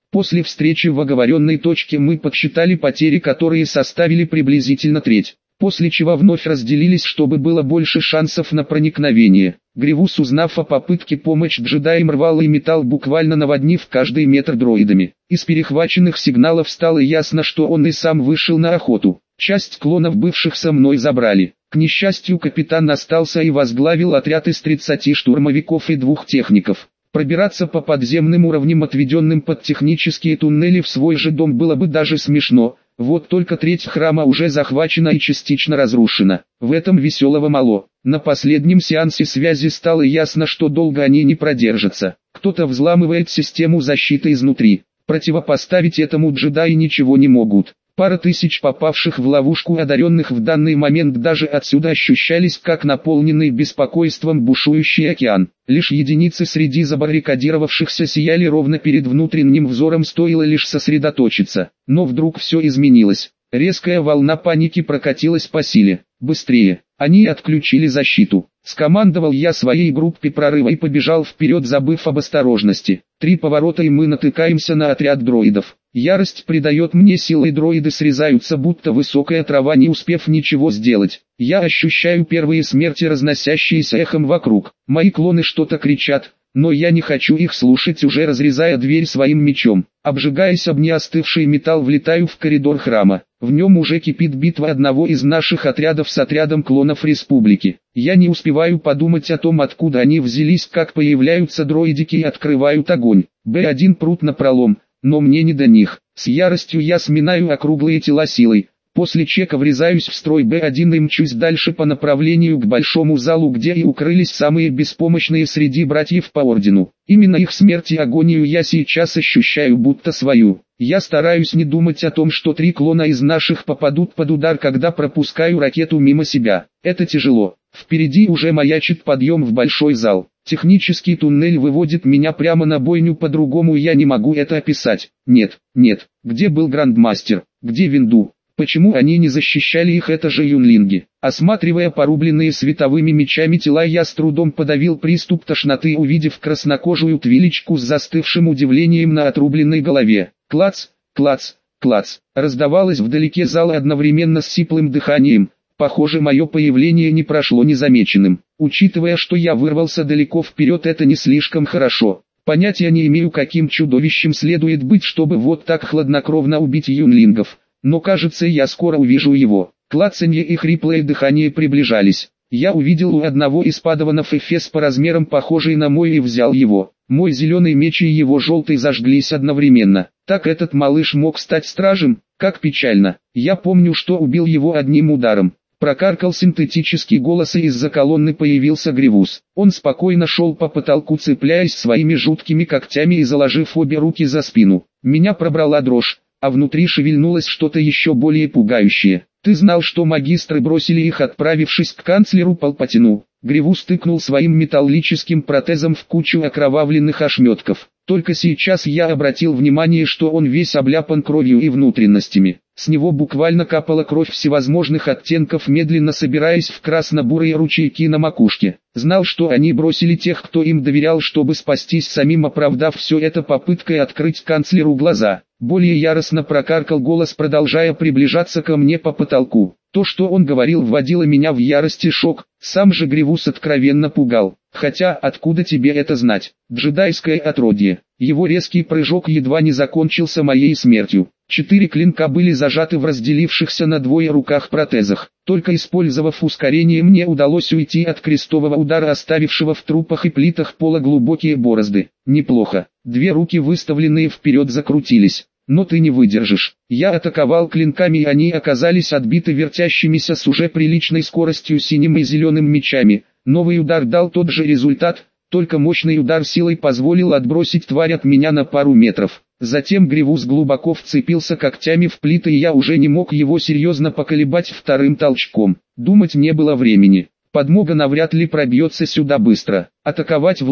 После встречи в оговоренной точке мы подсчитали потери, которые составили приблизительно треть, после чего вновь разделились, чтобы было больше шансов на проникновение. Гривус, узнав о попытке помочь джедаям, рвал и металл, буквально наводнив каждый метр дроидами. Из перехваченных сигналов стало ясно, что он и сам вышел на охоту. Часть клонов, бывших со мной, забрали. К несчастью, капитан остался и возглавил отряд из тридцати штурмовиков и двух техников. Пробираться по подземным уровням, отведенным под технические туннели, в свой же дом было бы даже смешно. Вот только треть храма уже захвачена и частично разрушена. В этом веселого мало. На последнем сеансе связи стало ясно, что долго они не продержатся. Кто-то взламывает систему защиты изнутри. Противопоставить этому джедаи ничего не могут. Пара тысяч попавших в ловушку одаренных в данный момент даже отсюда ощущались как наполненный беспокойством бушующий океан. Лишь единицы среди забаррикадировавшихся сияли ровно перед внутренним взором, стоило лишь сосредоточиться. Но вдруг все изменилось. Резкая волна паники прокатилась по силе. Быстрее! Они отключили защиту. Скомандовал я своей группе прорыва и побежал вперед, забыв об осторожности. Три поворота и мы натыкаемся на отряд дроидов. Ярость придает мне силы, и дроиды срезаются, будто высокая трава, не успев ничего сделать. Я ощущаю первые смерти, разносящиеся эхом вокруг. Мои клоны что-то кричат, но я не хочу их слушать, уже разрезая дверь своим мечом. Обжигаясь об неостывший металл, влетаю в коридор храма. В нем уже кипит битва одного из наших отрядов с отрядом клонов Республики. Я не успеваю подумать о том, откуда они взялись, как появляются дроидики и открывают огонь. Бэ один прут напролом, но мне не до них. С яростью я сминаю округлые тела силой. После чека врезаюсь в строй Бэ один и мчусь дальше по направлению к большому залу, где и укрылись самые беспомощные среди братьев по ордену. Именно их смерть и агонию я сейчас ощущаю, будто свою. Я стараюсь не думать о том, что три клона из наших попадут под удар, когда пропускаю ракету мимо себя. Это тяжело. Впереди уже маячит подъем в большой зал. Технический туннель выводит меня прямо на бойню, по-другому я не могу это описать. Нет, нет, где был Грандмастер, где Винду? Почему они не защищали их, это же юнлинги? Осматривая порубленные световыми мечами тела, я с трудом подавил приступ тошноты, увидев краснокожую твилечку с застывшим удивлением на отрубленной голове. Клац, клац, клац. Раздавалось вдалеке зала одновременно с сиплым дыханием. Похоже, мое появление не прошло незамеченным. Учитывая, что я вырвался далеко вперед, это не слишком хорошо. Понятия не имею, каким чудовищем следует быть, чтобы вот так хладнокровно убить юнлингов. Но кажется, я скоро увижу его. Клацанье и хриплое дыхание приближались. Я увидел у одного из падаванов эфес по размерам похожий на мой и взял его. Мой зеленый меч и его желтый зажглись одновременно. Так этот малыш мог стать стражем? Как печально. Я помню, что убил его одним ударом. Прокаркал синтетический голос, и из-за колонны появился Гривус. Он спокойно шел по потолку, цепляясь своими жуткими когтями и заложив обе руки за спину. Меня пробрала дрожь, а внутри шевельнулось что-то еще более пугающее. «Ты знал, что магистры бросили их, отправившись к канцлеру Палпатину?» Гривус тыкнул своим металлическим протезом в кучу окровавленных ошметков. Только сейчас я обратил внимание, что он весь обляпан кровью и внутренностями. С него буквально капала кровь всевозможных оттенков, медленно собираясь в красно-бурые ручейки на макушке. Знал, что они бросили тех, кто им доверял, чтобы спастись самим, оправдав все это попыткой открыть канцлеру глаза. Более яростно прокаркал голос, продолжая приближаться ко мне по потолку. То, что он говорил, вводило меня в ярость и шок. Сам же Гривус откровенно пугал. Хотя, откуда тебе это знать? Джедайское отродье. Его резкий прыжок едва не закончился моей смертью. Четыре клинка были зажаты в разделившихся на двое руках протезах. Только использовав ускорение, мне удалось уйти от крестового удара, оставившего в трупах и плитах пола глубокие борозды. Неплохо. Две руки, выставленные вперед, закрутились. Но ты не выдержишь. Я атаковал клинками, и они оказались отбиты вертящимися с уже приличной скоростью синим и зеленым мечами. Новый удар дал тот же результат, только мощный удар силой позволил отбросить тварь от меня на пару метров. Затем Гривус глубоко вцепился когтями в плиты, и я уже не мог его серьезно поколебать вторым толчком. Думать не было времени. Подмога навряд ли пробьется сюда быстро. Атаковать в лоб,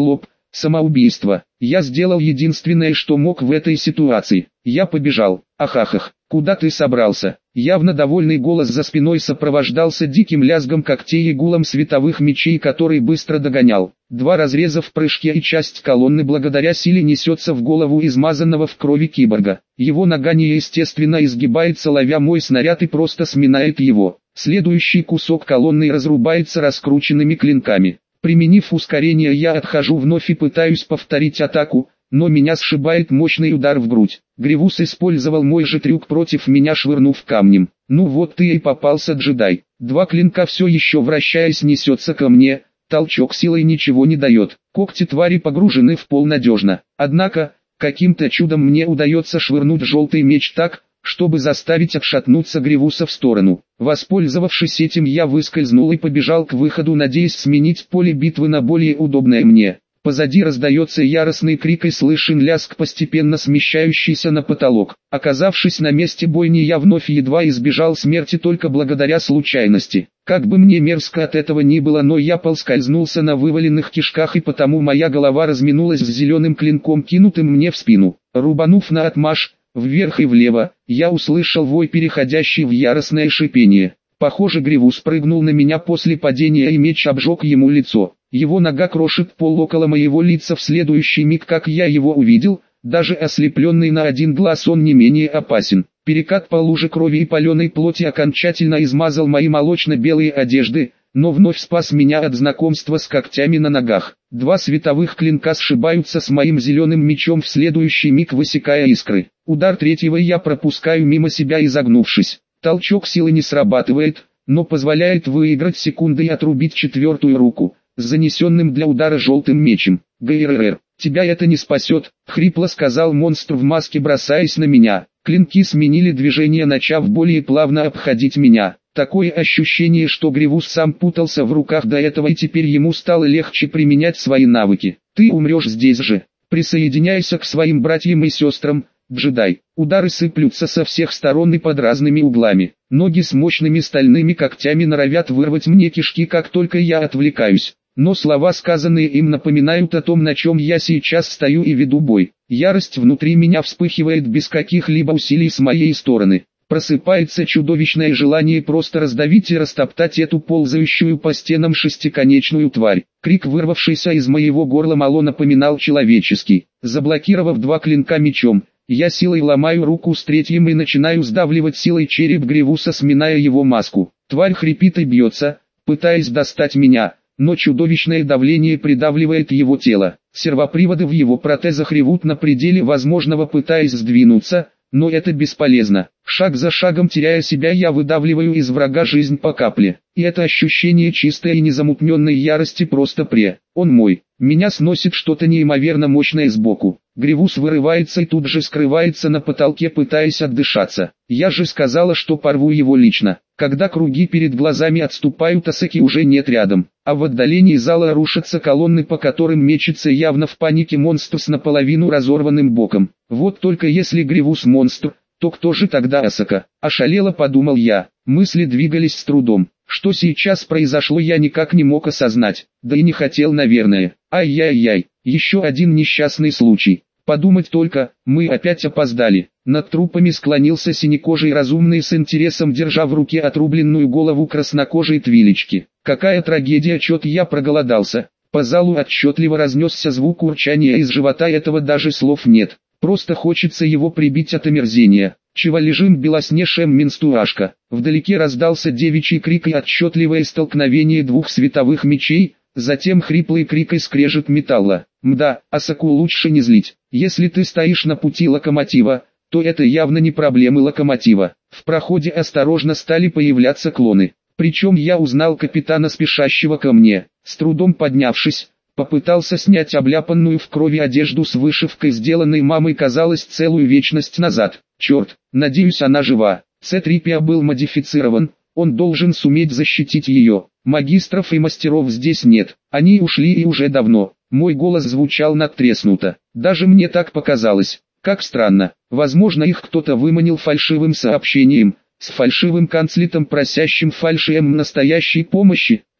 Самоубийство. Я сделал единственное, что мог в этой ситуации. Я побежал. Ахахах. Куда ты собрался? Явно довольный голос за спиной сопровождался диким лязгом когтей и гулом световых мечей, который быстро догонял. Два разреза в прыжке, и часть колонны благодаря силе несется в голову измазанного в крови киборга. Его нога неестественно изгибается, ловя мой снаряд, и просто сминает его. Следующий кусок колонны разрубается раскрученными клинками. Применив ускорение, я отхожу вновь и пытаюсь повторить атаку, но меня сшибает мощный удар в грудь. Гривус использовал мой же трюк против меня, швырнув камнем. Ну вот ты и попался, джедай. Два клинка все еще вращаясь несется ко мне, толчок силой ничего не дает. Когти твари погружены в пол надежно. Однако, каким-то чудом мне удается швырнуть желтый меч так, чтобы заставить отшатнуться Гривуса в сторону. Воспользовавшись этим, я выскользнул и побежал к выходу, надеясь сменить поле битвы на более удобное мне. Позади раздается яростный крик и слышен лязг, постепенно смещающийся на потолок. Оказавшись на месте бойни, я вновь едва избежал смерти только благодаря случайности. Как бы мне мерзко от этого ни было, но я поскользнулся на вываленных кишках, и потому моя голова разминулась с зеленым клинком, кинутым мне в спину. Рубанув наотмашь, вверх и влево, я услышал вой, переходящий в яростное шипение. Похоже, Гривус прыгнул на меня после падения, и меч обжег ему лицо. Его нога крошит пол около моего лица. В следующий миг, как я его увидел, даже ослепленный на один глаз, он не менее опасен. Перекат по луже крови и паленой плоти окончательно измазал мои молочно-белые одежды, но вновь спас меня от знакомства с когтями на ногах. Два световых клинка сшибаются с моим зеленым мечом, в следующий миг высекая искры. Удар третьего я пропускаю мимо себя, изогнувшись. Толчок силы не срабатывает, но позволяет выиграть секунды и отрубить четвертую руку, с занесенным для удара желтым мечем. «ГРР, тебя это не спасет», — хрипло сказал монстр в маске, бросаясь на меня. Клинки сменили движение, начав более плавно обходить меня. Такое ощущение, что Гривус сам путался в руках до этого, и теперь ему стало легче применять свои навыки. «Ты умрешь здесь же. Присоединяйся к своим братьям и сестрам, джедай». Удары сыплются со всех сторон и под разными углами. Ноги с мощными стальными когтями норовят вырвать мне кишки, как только я отвлекаюсь. Но слова, сказанные им, напоминают о том, на чем я сейчас стою и веду бой. Ярость внутри меня вспыхивает без каких-либо усилий с моей стороны. Просыпается чудовищное желание просто раздавить и растоптать эту ползающую по стенам шестиконечную тварь. Крик, вырвавшийся из моего горла, мало напоминал человеческий. Заблокировав два клинка мечом, я силой ломаю руку с третьим и начинаю сдавливать силой череп Гривуса, сминая его маску. Тварь хрипит и бьется, пытаясь достать меня, но чудовищное давление придавливает его тело. Сервоприводы в его протезах ревут на пределе возможного, пытаясь сдвинуться, но это бесполезно. Шаг за шагом теряя себя, я выдавливаю из врага жизнь по капле. И это ощущение чистой и незамутненной ярости просто пре. Он мой. Меня сносит что-то неимоверно мощное сбоку. Гривус вырывается и тут же скрывается на потолке, пытаясь отдышаться. Я же сказала, что порву его лично. Когда круги перед глазами отступают, Асаки уже нет рядом. А в отдалении зала рушатся колонны, по которым мечется явно в панике монстр с наполовину разорванным боком. Вот только если Гривус монстр, то кто же тогда Асака? Ошалело, подумал я. Мысли двигались с трудом. Что сейчас произошло, я никак не мог осознать. Да и не хотел, наверное. Ай-яй-яй, еще один несчастный случай. Подумать только, мы опять опоздали. Над трупами склонился синекожий разумный, с интересом держа в руке отрубленную голову краснокожей твилечки. Какая трагедия, чет я проголодался. По залу отчетливо разнесся звук урчания из живота, этого даже слов нет. Просто хочется его прибить от омерзения. «Чего лежим, белоснежная менструашка?» Вдалеке раздался девичий крик и отчетливое столкновение двух световых мечей, затем хриплый крик и скрежет металла. «Мда, Асаку лучше не злить. Если ты стоишь на пути локомотива, то это явно не проблемы локомотива». В проходе осторожно стали появляться клоны. Причем я узнал капитана, спешащего ко мне. С трудом поднявшись, попытался снять обляпанную в крови одежду с вышивкой, сделанной мамой, казалось, целую вечность назад. Черт, надеюсь, она жива. Си три пи о был модифицирован, он должен суметь защитить ее. Магистров и мастеров здесь нет, они ушли и уже давно. Мой голос звучал надтреснуто. Даже мне так показалось. Как странно, возможно, их кто-то выманил фальшивым сообщением, с фальшивым канцлетом, просящим фальшием настоящей помощи. Ну,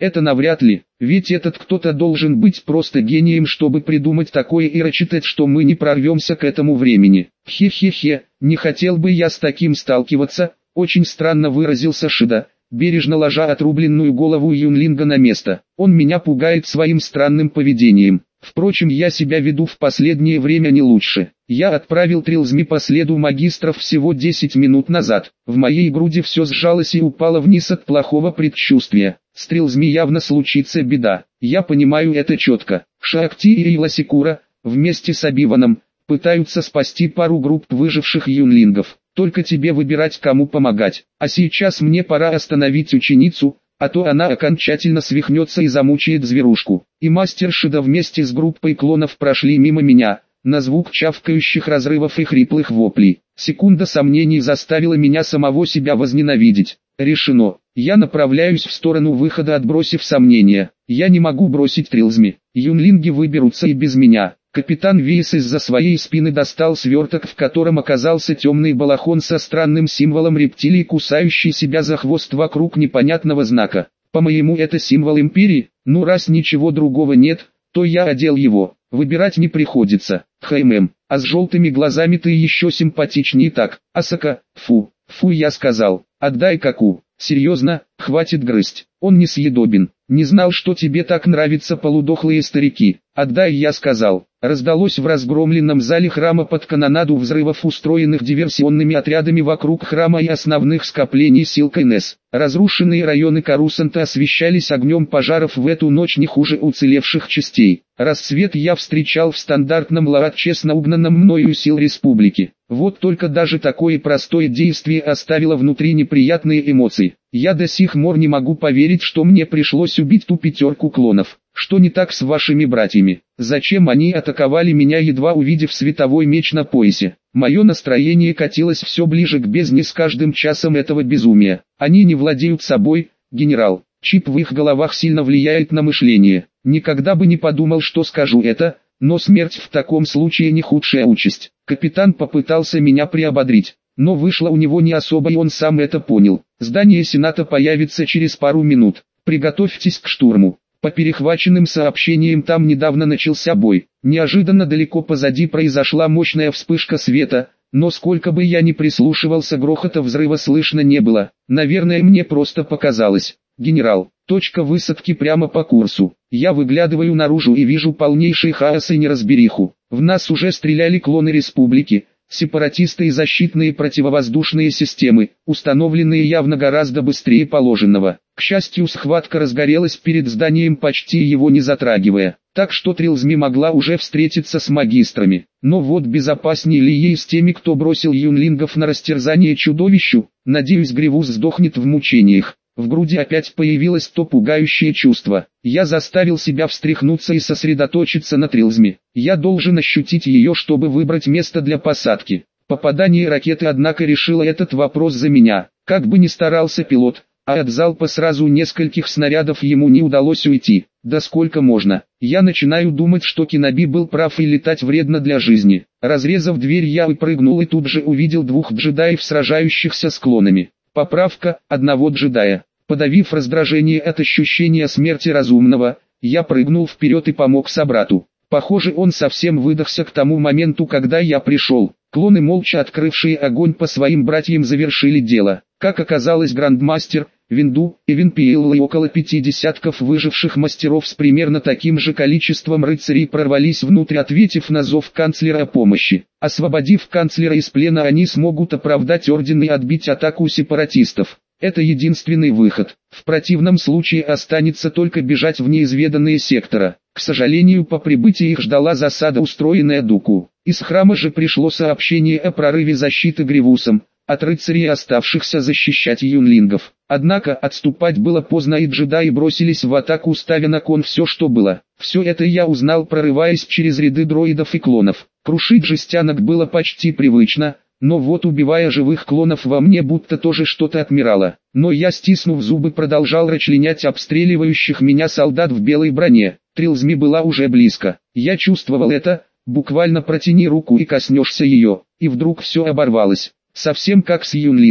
Это навряд ли, ведь этот кто-то должен быть просто гением, чтобы придумать такое и рассчитать, что мы не прорвемся к этому времени. Хе-хе-хе, не хотел бы я с таким сталкиваться, очень странно выразился Шида, бережно ложа отрубленную голову Юнлинга на место. Он меня пугает своим странным поведением. Впрочем, я себя веду в последнее время не лучше. Я отправил Трилзми по следу магистров всего десять минут назад. В моей груди все сжалось и упало вниз от плохого предчувствия. С Трилзми явно случится беда. Я понимаю это четко. Шаакти и Иласикура, вместе с Абиваном, пытаются спасти пару групп выживших юнлингов. Только тебе выбирать, кому помогать. А сейчас мне пора остановить ученицу, а то она окончательно свихнется и замучает зверушку. И мастер Шида вместе с группой клонов прошли мимо меня, на звук чавкающих разрывов и хриплых воплей. Секунда сомнений заставила меня самого себя возненавидеть. Решено. Я направляюсь в сторону выхода, отбросив сомнения. Я не могу бросить Трилзми. Юнлинги выберутся и без меня. Капитан Вейс из-за своей спины достал сверток, в котором оказался темный балахон со странным символом рептилии, кусающей себя за хвост вокруг непонятного знака. По-моему, это символ империи. Ну, раз ничего другого нет, то я одел его. Выбирать не приходится. Хэймэм, а с желтыми глазами ты еще симпатичнее так. Асака, фу, фу, я сказал. Отдай Каку. Серьезно, хватит грызть. Он несъедобен. Не знал, что тебе так нравятся полудохлые старики. Отдай, я сказал. Раздалось в разгромленном зале храма под канонаду взрывов, устроенных диверсионными отрядами вокруг храма и основных скоплений сил КНС. Разрушенные районы Карусанта освещались огнем пожаров в эту ночь не хуже уцелевших частей. Рассвет я встречал в стандартном лаат, честно угнанном мною сил республики. Вот только даже такое простое действие оставило внутри неприятные эмоции. Я до сих пор не могу поверить, что мне пришлось убить ту пятерку клонов. Что не так с вашими братьями? Зачем они атаковали меня, едва увидев световой меч на поясе? Мое настроение катилось все ближе к бездне с каждым часом этого безумия. Они не владеют собой, генерал. Чип в их головах сильно влияет на мышление. Никогда бы не подумал, что скажу это, но смерть в таком случае не худшая участь. Капитан попытался меня приободрить, но вышло у него не особо, и он сам это понял. Здание Сената появится через пару минут. Приготовьтесь к штурму. По перехваченным сообщениям, там недавно начался бой. Неожиданно далеко позади произошла мощная вспышка света, но сколько бы я ни прислушивался, грохота взрыва слышно не было. Наверное, мне просто показалось. Генерал, точка высадки прямо по курсу. Я выглядываю наружу и вижу полнейший хаос и неразбериху. В нас уже стреляли клоны республики, сепаратисты и защитные противовоздушные системы, установленные явно гораздо быстрее положенного. К счастью, схватка разгорелась перед зданием, почти его не затрагивая, так что Трилзми могла уже встретиться с магистрами. Но вот безопаснее ли ей с теми, кто бросил юнлингов на растерзание чудовищу? Надеюсь, Гривус сдохнет в мучениях. В груди опять появилось то пугающее чувство. Я заставил себя встряхнуться и сосредоточиться на Трилзми. Я должен ощутить ее, чтобы выбрать место для посадки. Попадание ракеты, однако, решило этот вопрос за меня. Как бы ни старался пилот, а от залпа сразу нескольких снарядов ему не удалось уйти. Да сколько можно? Я начинаю думать, что Киноби был прав и летать вредно для жизни. Разрезав дверь, я выпрыгнул и тут же увидел двух джедаев, сражающихся с клонами. Поправка: одного джедая. Подавив раздражение от ощущения смерти разумного, я прыгнул вперед и помог собрату. Похоже, он совсем выдохся к тому моменту, когда я пришел. Клоны, молча открывшие огонь по своим братьям, завершили дело. Как оказалось, Грандмастер, Винду и Винпиэлла и около пяти десятков выживших мастеров с примерно таким же количеством рыцарей прорвались внутрь, ответив на зов канцлера о помощи. Освободив канцлера из плена, они смогут оправдать орден и отбить атаку сепаратистов. Это единственный выход. В противном случае останется только бежать в неизведанные сектора. К сожалению, по прибытии их ждала засада, устроенная Дуку. Из храма же пришло сообщение о прорыве защиты Гривусом, от рыцарей, оставшихся защищать юнлингов. Однако отступать было поздно, и джедаи бросились в атаку, ставя на кон все, что было. Все это я узнал, прорываясь через ряды дроидов и клонов. Крушить жестянок было почти привычно, но вот убивая живых клонов, во мне будто тоже что-то отмирало. Но я, стиснув зубы, продолжал расчленять обстреливающих меня солдат в белой броне. Трилзми была уже близко. Я чувствовал это, буквально протяни руку и коснешься ее, и вдруг все оборвалось. Совсем как с юнлингами.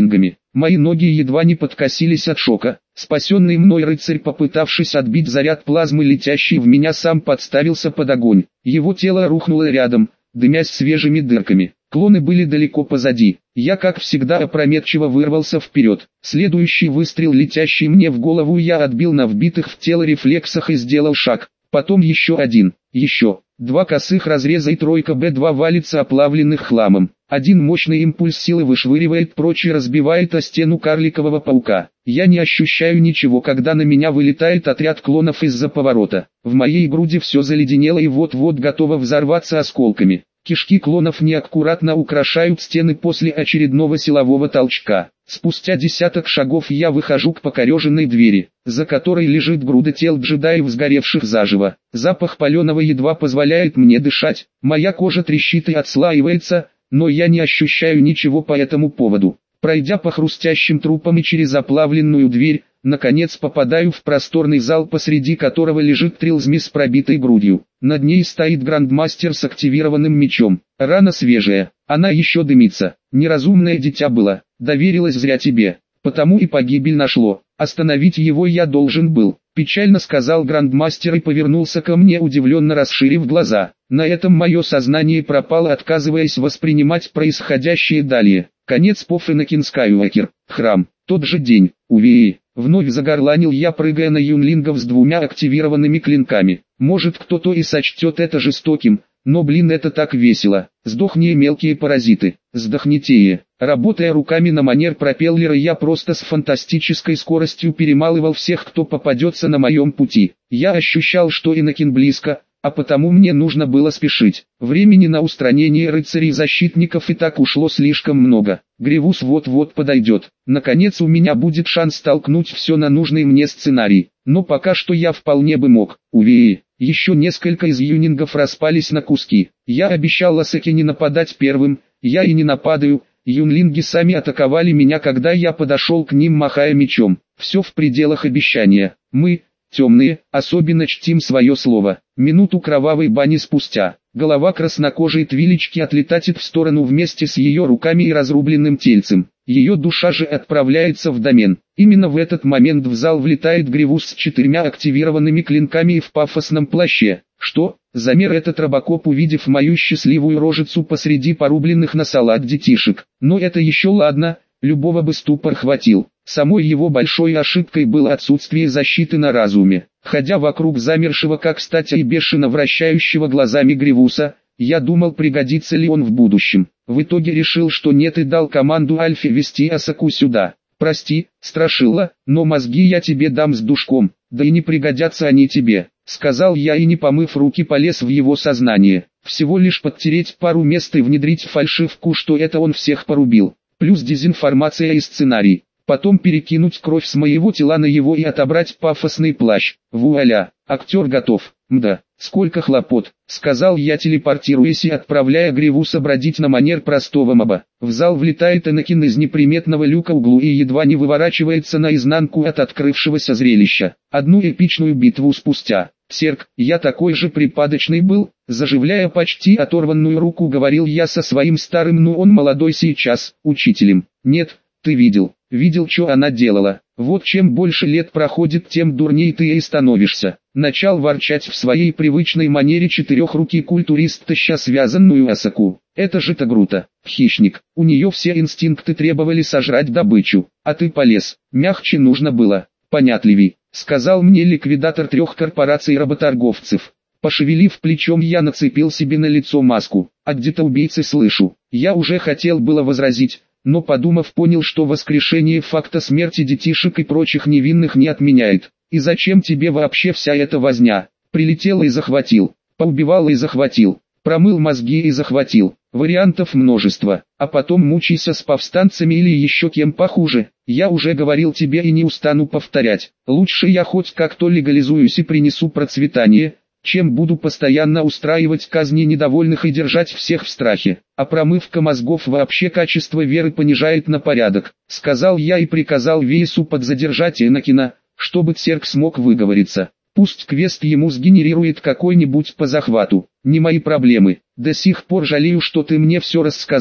Мои ноги едва не подкосились от шока. Спасенный мной рыцарь, попытавшись отбить заряд плазмы, летящий в меня, сам подставился под огонь. Его тело рухнуло рядом, дымясь свежими дырками. Клоны были далеко позади. Я, как всегда, опрометчиво вырвался вперед. Следующий выстрел, летящий мне в голову, я отбил на вбитых в тело рефлексах и сделал шаг. Потом еще один, еще. Два косых разреза и тройка бэ два валится оплавленных хламом. Один мощный импульс силы вышвыривает прочь и разбивает о стену карликового паука. Я не ощущаю ничего, когда на меня вылетает отряд клонов из-за поворота. В моей груди все заледенело и вот-вот готово взорваться осколками. Кишки клонов неаккуратно украшают стены после очередного силового толчка. Спустя десяток шагов я выхожу к покореженной двери, за которой лежит груда тел джедаев, сгоревших заживо. Запах паленого едва позволяет мне дышать. Моя кожа трещит и отслаивается, но я не ощущаю ничего по этому поводу. Пройдя по хрустящим трупам и через оплавленную дверь, наконец попадаю в просторный зал, посреди которого лежит Трилзми с пробитой грудью. Над ней стоит грандмастер с активированным мечом. Рана свежая, она еще дымится. Неразумное дитя было, доверилась зря тебе, потому и погибель нашло. Остановить его я должен был, печально сказал грандмастер и повернулся ко мне, удивленно расширив глаза. На этом мое сознание пропало, отказываясь воспринимать происходящее далее. Конец по Энакин Скайуокер. Храм. Тот же день. Увеи. Вновь загорланил я, прыгая на юнлингов с двумя активированными клинками. Может, кто-то и сочтет это жестоким, но блин, это так весело. Сдохни, мелкие паразиты. Сдохните. Работая руками на манер пропеллера, я просто с фантастической скоростью перемалывал всех, кто попадется на моем пути. Я ощущал, что Энакин близко, а потому мне нужно было спешить. Времени на устранение рыцарей-защитников и так ушло слишком много. Гривус вот-вот подойдет. Наконец у меня будет шанс столкнуть все на нужный мне сценарий. Но пока что я вполне бы мог. Увеи. Еще несколько из юнингов распались на куски. Я обещал Асаке не нападать первым, я и не нападаю. Юнлинги сами атаковали меня, когда я подошел к ним, махая мечом. Все в пределах обещания. Мы, темные, особенно чтим свое слово. Минуту кровавой бани спустя, голова краснокожей Твилечки отлетает в сторону вместе с ее руками и разрубленным тельцем. Ее душа же отправляется в домен. Именно в этот момент в зал влетает Гривус с четырьмя активированными клинками и в пафосном плаще. Что? Замер этот робокоп, увидев мою счастливую рожицу посреди порубленных на салат детишек. Но это еще ладно, любого бы ступор хватил. Самой его большой ошибкой было отсутствие защиты на разуме. Ходя вокруг замершего как статуя и бешено вращающего глазами Гривуса, я думал, пригодится ли он в будущем. В итоге решил, что нет, и дал команду Альфе вести Асаку сюда. Прости, страшила, но мозги я тебе дам с душком, да и не пригодятся они тебе, сказал я и, не помыв руки, полез в его сознание. Всего лишь подтереть пару мест и внедрить фальшивку, что это он всех порубил. Плюс дезинформация и сценарий. Потом перекинуть кровь с моего тела на его и отобрать пафосный плащ. Вуаля, актер готов. Мда, сколько хлопот, сказал я, телепортируясь и отправляя Гривуса бродить на манер простого моба. В зал влетает Энакин из неприметного люка в углу и едва не выворачивается наизнанку от открывшегося зрелища. Одну эпичную битву спустя. Серк, я такой же припадочный был, заживляя почти оторванную руку, говорил я со своим старым, ну он молодой сейчас, учителем. Нет, ты видел, видел, что она делала. Вот чем больше лет проходит, тем дурней ты и становишься. Начал ворчать в своей привычной манере четырехрукий культурист, таща связанную Асаку. Это же Тагрута, хищник, у нее все инстинкты требовали сожрать добычу, а ты полез, мягче нужно было, понятливей, сказал мне ликвидатор трех корпораций работорговцев. Пошевелив плечом, я нацепил себе на лицо маску. А где-то убийцы слышу. Я уже хотел было возразить, но подумав, понял, что воскрешение факта смерти детишек и прочих невинных не отменяет. И зачем тебе вообще вся эта возня? Прилетел и захватил, поубивал и захватил, промыл мозги и захватил. Вариантов множество, а потом мучайся с повстанцами или еще кем похуже. Я уже говорил тебе и не устану повторять. Лучше я хоть как-то легализуюсь и принесу процветание, чем буду постоянно устраивать казни недовольных и держать всех в страхе. А промывка мозгов вообще качество веры понижает на порядок, сказал я и приказал Вейсу подзадержать Энакина, чтобы Церк смог выговориться. Пусть квест ему сгенерирует какой-нибудь по захвату. Не мои проблемы. До сих пор жалею, что ты мне все рассказал,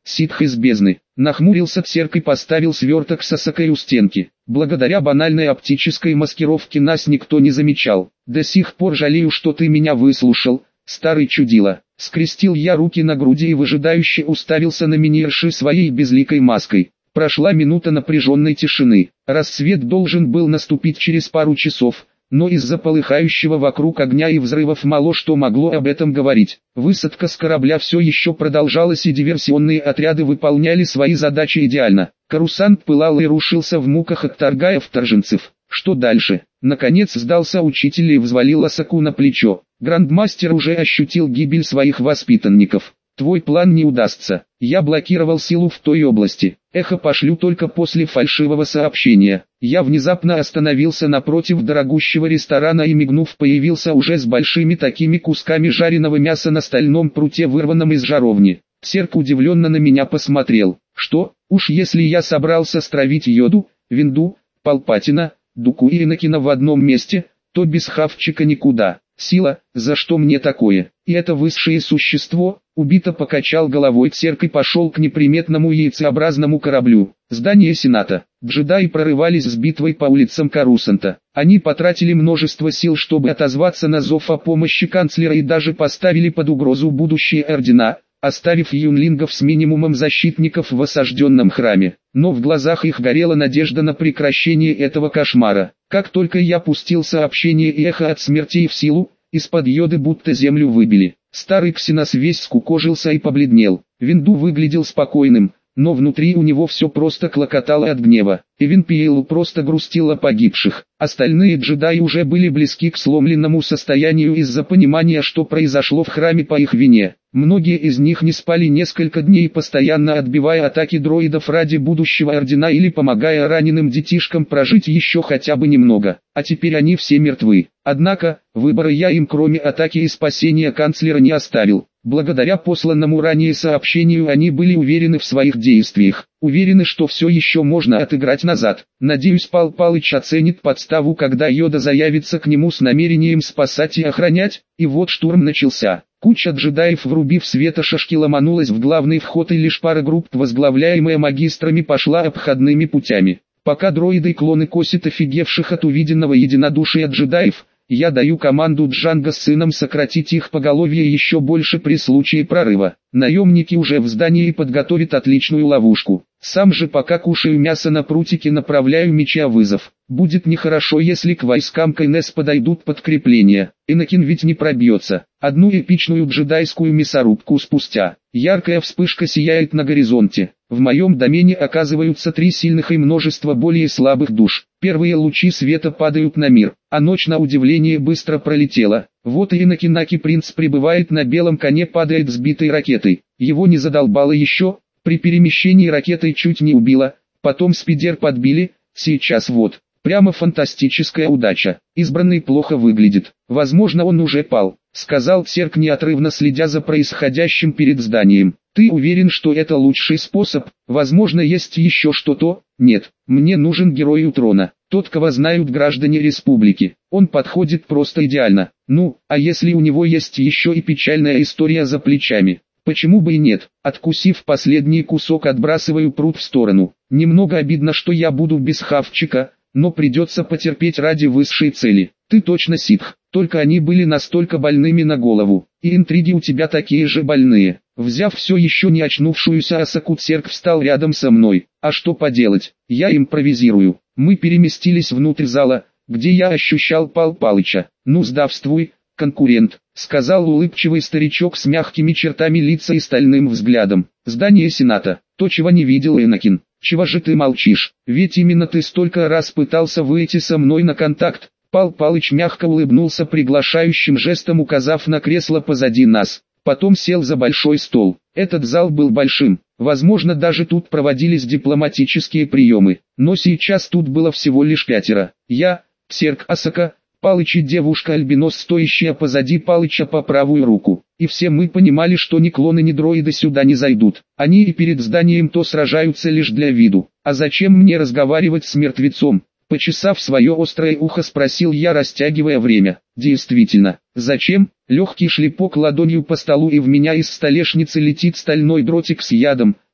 ситх из бездны. Нахмурился Церк и поставил сверток с Асакой у стенки. Благодаря банальной оптической маскировке нас никто не замечал. До сих пор жалею, что ты меня выслушал, старый чудило. Скрестил я руки на груди и выжидающе уставился на миньерши своей безликой маской. Прошла минута напряженной тишины. Рассвет должен был наступить через пару часов, но из-за полыхающего вокруг огня и взрывов мало что могло об этом говорить. Высадка с корабля все еще продолжалась, и диверсионные отряды выполняли свои задачи идеально. Корусант пылал и рушился в муках, отторгая вторженцев. Что дальше? Наконец сдался учитель и взвалил Асаку на плечо. Грандмастер уже ощутил гибель своих воспитанников. Твой план не удастся. Я блокировал силу в той области. Эхо пошлю только после фальшивого сообщения. Я внезапно остановился напротив дорогущего ресторана и, мигнув, появился уже с большими такими кусками жареного мяса на стальном пруте, вырванном из жаровни. Церк удивленно на меня посмотрел. Что, уж если я собрался стравить Йоду, Винду, Палпатина, Дуку и Энакина в одном месте, то без хавчика никуда. Сила, за что мне такое? И это высшее существо, убито покачал головой Церк и пошел к неприметному яйцеобразному кораблю. Здание Сената. Джедаи прорывались с битвой по улицам Корусанта. Они потратили множество сил, чтобы отозваться на зов о помощи канцлера, и даже поставили под угрозу будущие ордена, оставив юнлингов с минимумом защитников в осажденном храме. Но в глазах их горела надежда на прекращение этого кошмара. Как только я пустил сообщение и эхо от смертей в силу, из-под Йоды будто землю выбили. Старый Ксенос весь скукожился и побледнел. Винду выглядел спокойным, но внутри у него все просто клокотало от гнева. Эвенпиэлу просто грустил о погибших. Остальные джедаи уже были близки к сломленному состоянию из-за понимания, что произошло в храме по их вине. Многие из них не спали несколько дней, постоянно отбивая атаки дроидов ради будущего ордена или помогая раненым детишкам прожить еще хотя бы немного. А теперь они все мертвы. Однако, выбора я им кроме атаки и спасения канцлера не оставил. Благодаря посланному ранее сообщению они были уверены в своих действиях. Уверены, что все еще можно отыграть назад. Надеюсь, Пал Палыч оценит подставу, когда Йода заявится к нему с намерением спасать и охранять. И вот штурм начался. Куча джедаев, врубив светошашки, ломанулась в главный вход, и лишь пара групп, возглавляемая магистрами, пошла обходными путями. Пока дроиды и клоны косят офигевших от увиденного единодушия джедаев, я даю команду Джанго с сыном сократить их поголовье еще больше при случае прорыва. Наемники уже в здании подготовят отличную ловушку. Сам же пока кушаю мясо на прутике, направляю меча вызов. Будет нехорошо, если к войскам Кайнес подойдут подкрепления. Энакин ведь не пробьется. Одну эпичную джедайскую мясорубку спустя, яркая вспышка сияет на горизонте. В моем домене оказываются три сильных и множество более слабых душ. Первые лучи света падают на мир, а ночь на удивление быстро пролетела. Вот и Энакинаки принц прибывает на белом коне, падает сбитой ракетой. Его не задолбало еще, при перемещении ракетой чуть не убило, потом спидер подбили, сейчас вот. Прямо фантастическая удача. Избранный плохо выглядит. Возможно, он уже пал, сказал Церк, неотрывно следя за происходящим перед зданием. Ты уверен, что это лучший способ? Возможно, есть еще что-то? Нет, мне нужен герой у трона. Тот, кого знают граждане республики. Он подходит просто идеально. Ну, а если у него есть еще и печальная история за плечами? Почему бы и нет? Откусив последний кусок, отбрасываю прут в сторону. Немного обидно, что я буду без хавчика, но придется потерпеть ради высшей цели. Ты точно ситх, только они были настолько больными на голову, и интриги у тебя такие же больные. Взяв все еще не очнувшуюся Асаку, Церк встал рядом со мной. А что поделать, я импровизирую. Мы переместились внутрь зала, где я ощущал Пал Палыча. Ну сдавствуй, конкурент, сказал улыбчивый старичок с мягкими чертами лица и стальным взглядом. Здание Сената, то, чего не видел Энакин. Чего же ты молчишь? Ведь именно ты столько раз пытался выйти со мной на контакт. Пал Палыч мягко улыбнулся приглашающим жестом, указав на кресло позади нас. Потом сел за большой стол. Этот зал был большим. Возможно, даже тут проводились дипломатические приемы. Но сейчас тут было всего лишь пятеро. Я, Церк, Асака, Палыч и девушка-альбинос, стоящая позади Палыча по правую руку. И все мы понимали, что ни клоны, ни дроиды сюда не зайдут. Они и перед зданием то сражаются лишь для виду. А зачем мне разговаривать с мертвецом? Почесав свое острое ухо, спросил я, растягивая время. Действительно, зачем? Легкий шлепок ладонью по столу, и в меня из столешницы летит стальной дротик с ядом.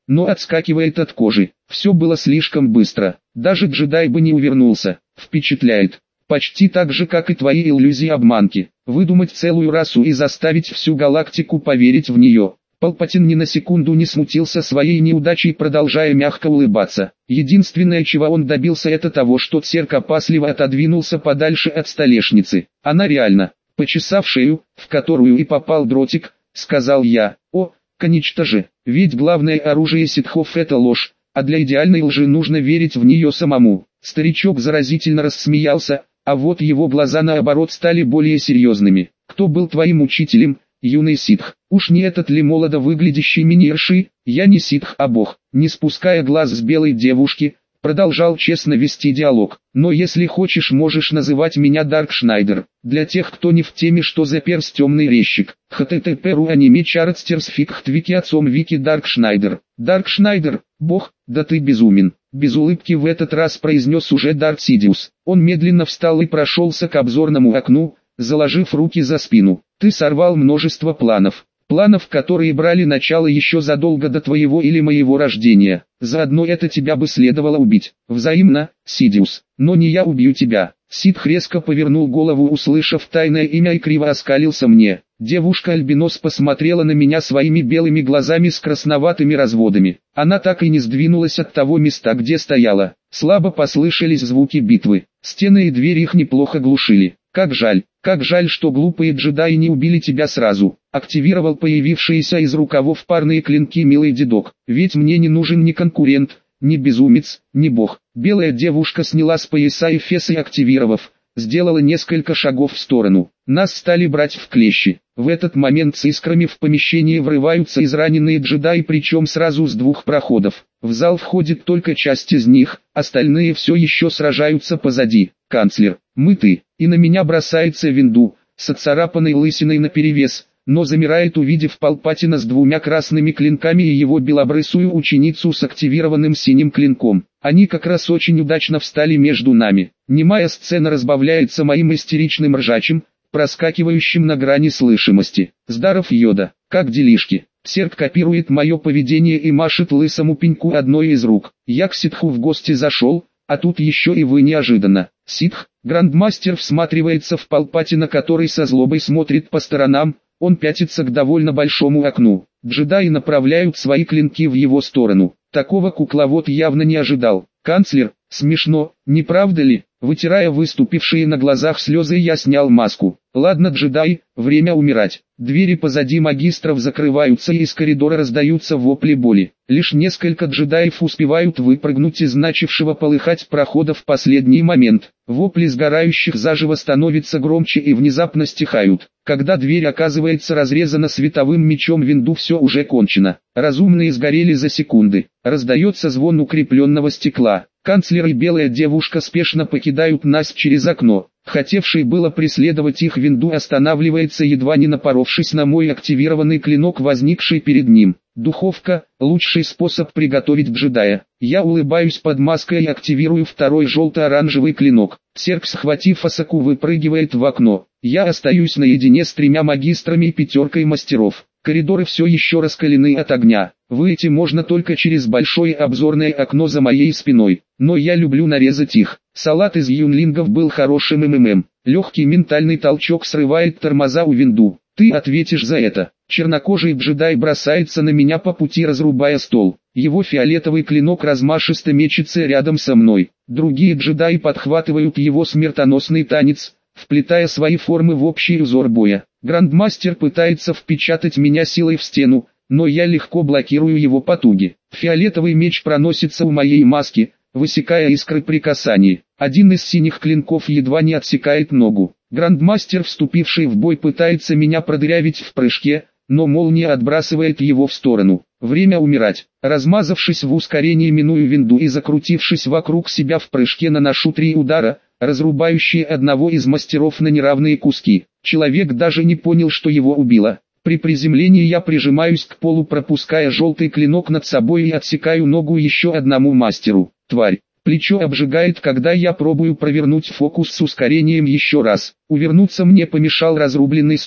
но отскакивает от кожи. Все было слишком быстро, даже джедай бы не увернулся. Впечатляет. Почти так же, как и твои иллюзии обманки. Выдумать целую расу и заставить всю галактику поверить в нее. Палпатин ни на секунду не смутился своей неудачей, продолжая мягко улыбаться. Единственное, чего он добился, это того, что Церк опасливо отодвинулся подальше от столешницы. Она реально, почесав шею, в которую и попал дротик, сказал я. О, конечно же, ведь главное оружие ситхов — это ложь, а для идеальной лжи нужно верить в нее самому. Старичок заразительно рассмеялся, а вот его глаза наоборот стали более серьезными. Кто был твоим учителем, юный ситх? Уж не этот ли молодо выглядящий миньерши? Я не ситх, а бог. Не спуская глаз с белой девушки, продолжал честно вести диалог. Но если хочешь, можешь называть меня Даркшнайдер. Для тех, кто не в теме, что за перс темный резчик. http руаниме чарцтерсфикхтвики отцом вики Даркшнайдер. Даркшнайдер, бог, да ты безумен. Без улыбки в этот раз произнес уже Дарт Сидиус. Он медленно встал и прошелся к обзорному окну, заложив руки за спину. Ты сорвал множество планов. Планов, которые брали начало еще задолго до твоего или моего рождения. Заодно это тебя бы следовало убить. Взаимно, Сидиус. Но не я убью тебя. Ситх резко повернул голову, услышав тайное имя, и криво оскалился мне. Девушка-альбинос посмотрела на меня своими белыми глазами с красноватыми разводами. Она так и не сдвинулась от того места, где стояла. Слабо послышались звуки битвы. Стены и двери их неплохо глушили. Как жаль, как жаль, что глупые джедаи не убили тебя сразу. Активировал появившиеся из рукавов парные клинки милый дедок. Ведь мне не нужен ни конкурент, ни безумец, ни бог. Белая девушка сняла с пояса эфес и, активировав, сделала несколько шагов в сторону. Нас стали брать в клещи. В этот момент с искрами в помещении врываются израненные джедаи, причем сразу с двух проходов. В зал входит только часть из них, остальные все еще сражаются позади. Канцлер, мытый, и на меня бросается Винду, с отцарапанной лысиной наперевес, но замирает, увидев Палпатина с двумя красными клинками и его белобрысую ученицу с активированным синим клинком. Они как раз очень удачно встали между нами. Немая сцена разбавляется моим истеричным ржачем, проскакивающим на грани слышимости. Здаров, Йода, как делишки? Церк копирует мое поведение и машет лысому пеньку одной из рук. Я к ситху в гости зашел, а тут еще и вы неожиданно. Ситх, грандмастер всматривается в Палпатина, который со злобой смотрит по сторонам. Он пятится к довольно большому окну. Джедаи направляют свои клинки в его сторону. Такого кукловод явно не ожидал. Канцлер, смешно, не правда ли? Вытирая выступившие на глазах слезы, я снял маску. Ладно, джедаи, время умирать. Двери позади магистров закрываются, и из коридора раздаются вопли боли. Лишь несколько джедаев успевают выпрыгнуть из начавшего полыхать прохода в последний момент. Вопли сгорающих заживо становятся громче и внезапно стихают. Когда дверь оказывается разрезана световым мечом Винду, все уже кончено. Разумные сгорели за секунды. Раздается звон укрепленного стекла. Канцлер и белая девушка спешно покидают нас через окно. Хотевший было преследовать их Винду останавливается, едва не напоровшись на мой активированный клинок, возникший перед ним. Духовка – лучший способ приготовить джедая. Я улыбаюсь под маской и активирую второй желто-оранжевый клинок. Церк, схватив Асаку, выпрыгивает в окно. Я остаюсь наедине с тремя магистрами и пятеркой мастеров. Коридоры все еще раскалены от огня. Выйти можно только через большое обзорное окно за моей спиной. Но я люблю нарезать их. Салат из юнлингов был хорошим МММ. Легкий ментальный толчок срывает тормоза у Винду. Ты ответишь за это. Чернокожий джедай бросается на меня по пути, разрубая стол. Его фиолетовый клинок размашисто мечется рядом со мной. Другие джедаи подхватывают его смертоносный танец, вплетая свои формы в общий узор боя. Грандмастер пытается впечатать меня силой в стену, но я легко блокирую его потуги. Фиолетовый меч проносится у моей маски, высекая искры при касании. Один из синих клинков едва не отсекает ногу. Грандмастер, вступивший в бой, пытается меня продырявить в прыжке, но молния отбрасывает его в сторону. Время умирать. Размазавшись в ускорении, миную Винду и закрутившись вокруг себя в прыжке, наношу три удара, разрубающие одного из мастеров на неравные куски. Человек даже не понял, что его убило. При приземлении я прижимаюсь к полу, пропуская желтый клинок над собой, и отсекаю ногу еще одному мастеру. Тварь. Плечо обжигает, когда я пробую провернуть фокус с ускорением еще раз. Увернуться мне помешал разрубленный стол.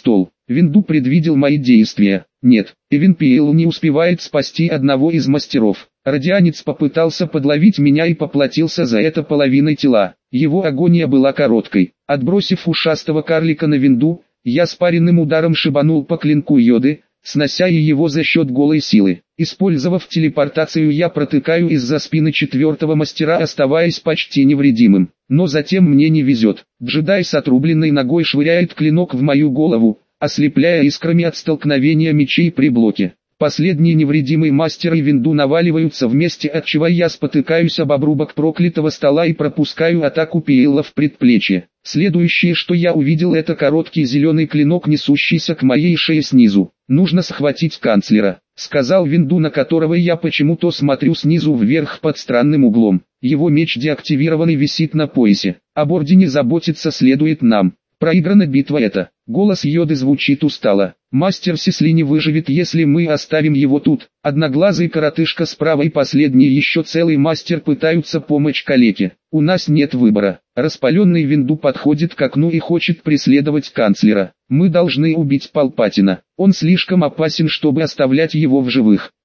Винду предвидел мои действия. Нет, Эвенпиэлл не успевает спасти одного из мастеров. Радианец попытался подловить меня и поплатился за это половиной тела. Его агония была короткой. Отбросив ушастого карлика на Винду, я спаренным ударом шибанул по клинку Йоды, снося и его за счет голой силы. Использовав телепортацию, я протыкаю из-за спины четвертого мастера, оставаясь почти невредимым. Но затем мне не везет. Джедай с отрубленной ногой швыряет клинок в мою голову, ослепляя искрами от столкновения мечей при блоке. Последний невредимый мастер и Винду наваливаются вместе, отчего я спотыкаюсь об обрубок проклятого стола и пропускаю атаку Пиэлла в предплечье. Следующее, что я увидел, это короткий зеленый клинок, несущийся к моей шее снизу. «Нужно схватить канцлера», — сказал Винду, на которого я почему-то смотрю снизу вверх под странным углом. Его меч деактивированный висит на поясе. Об ордене заботиться следует нам. Проиграна битва эта. Голос Йоды звучит устало. Мастер Сисли не выживет, если мы оставим его тут. Одноглазый коротышка справа и последний еще целый мастер пытаются помочь калеке. У нас нет выбора. Распаленный Винду подходит к окну и хочет преследовать канцлера. Мы должны убить Палпатина. Он слишком опасен, чтобы оставлять его в живых.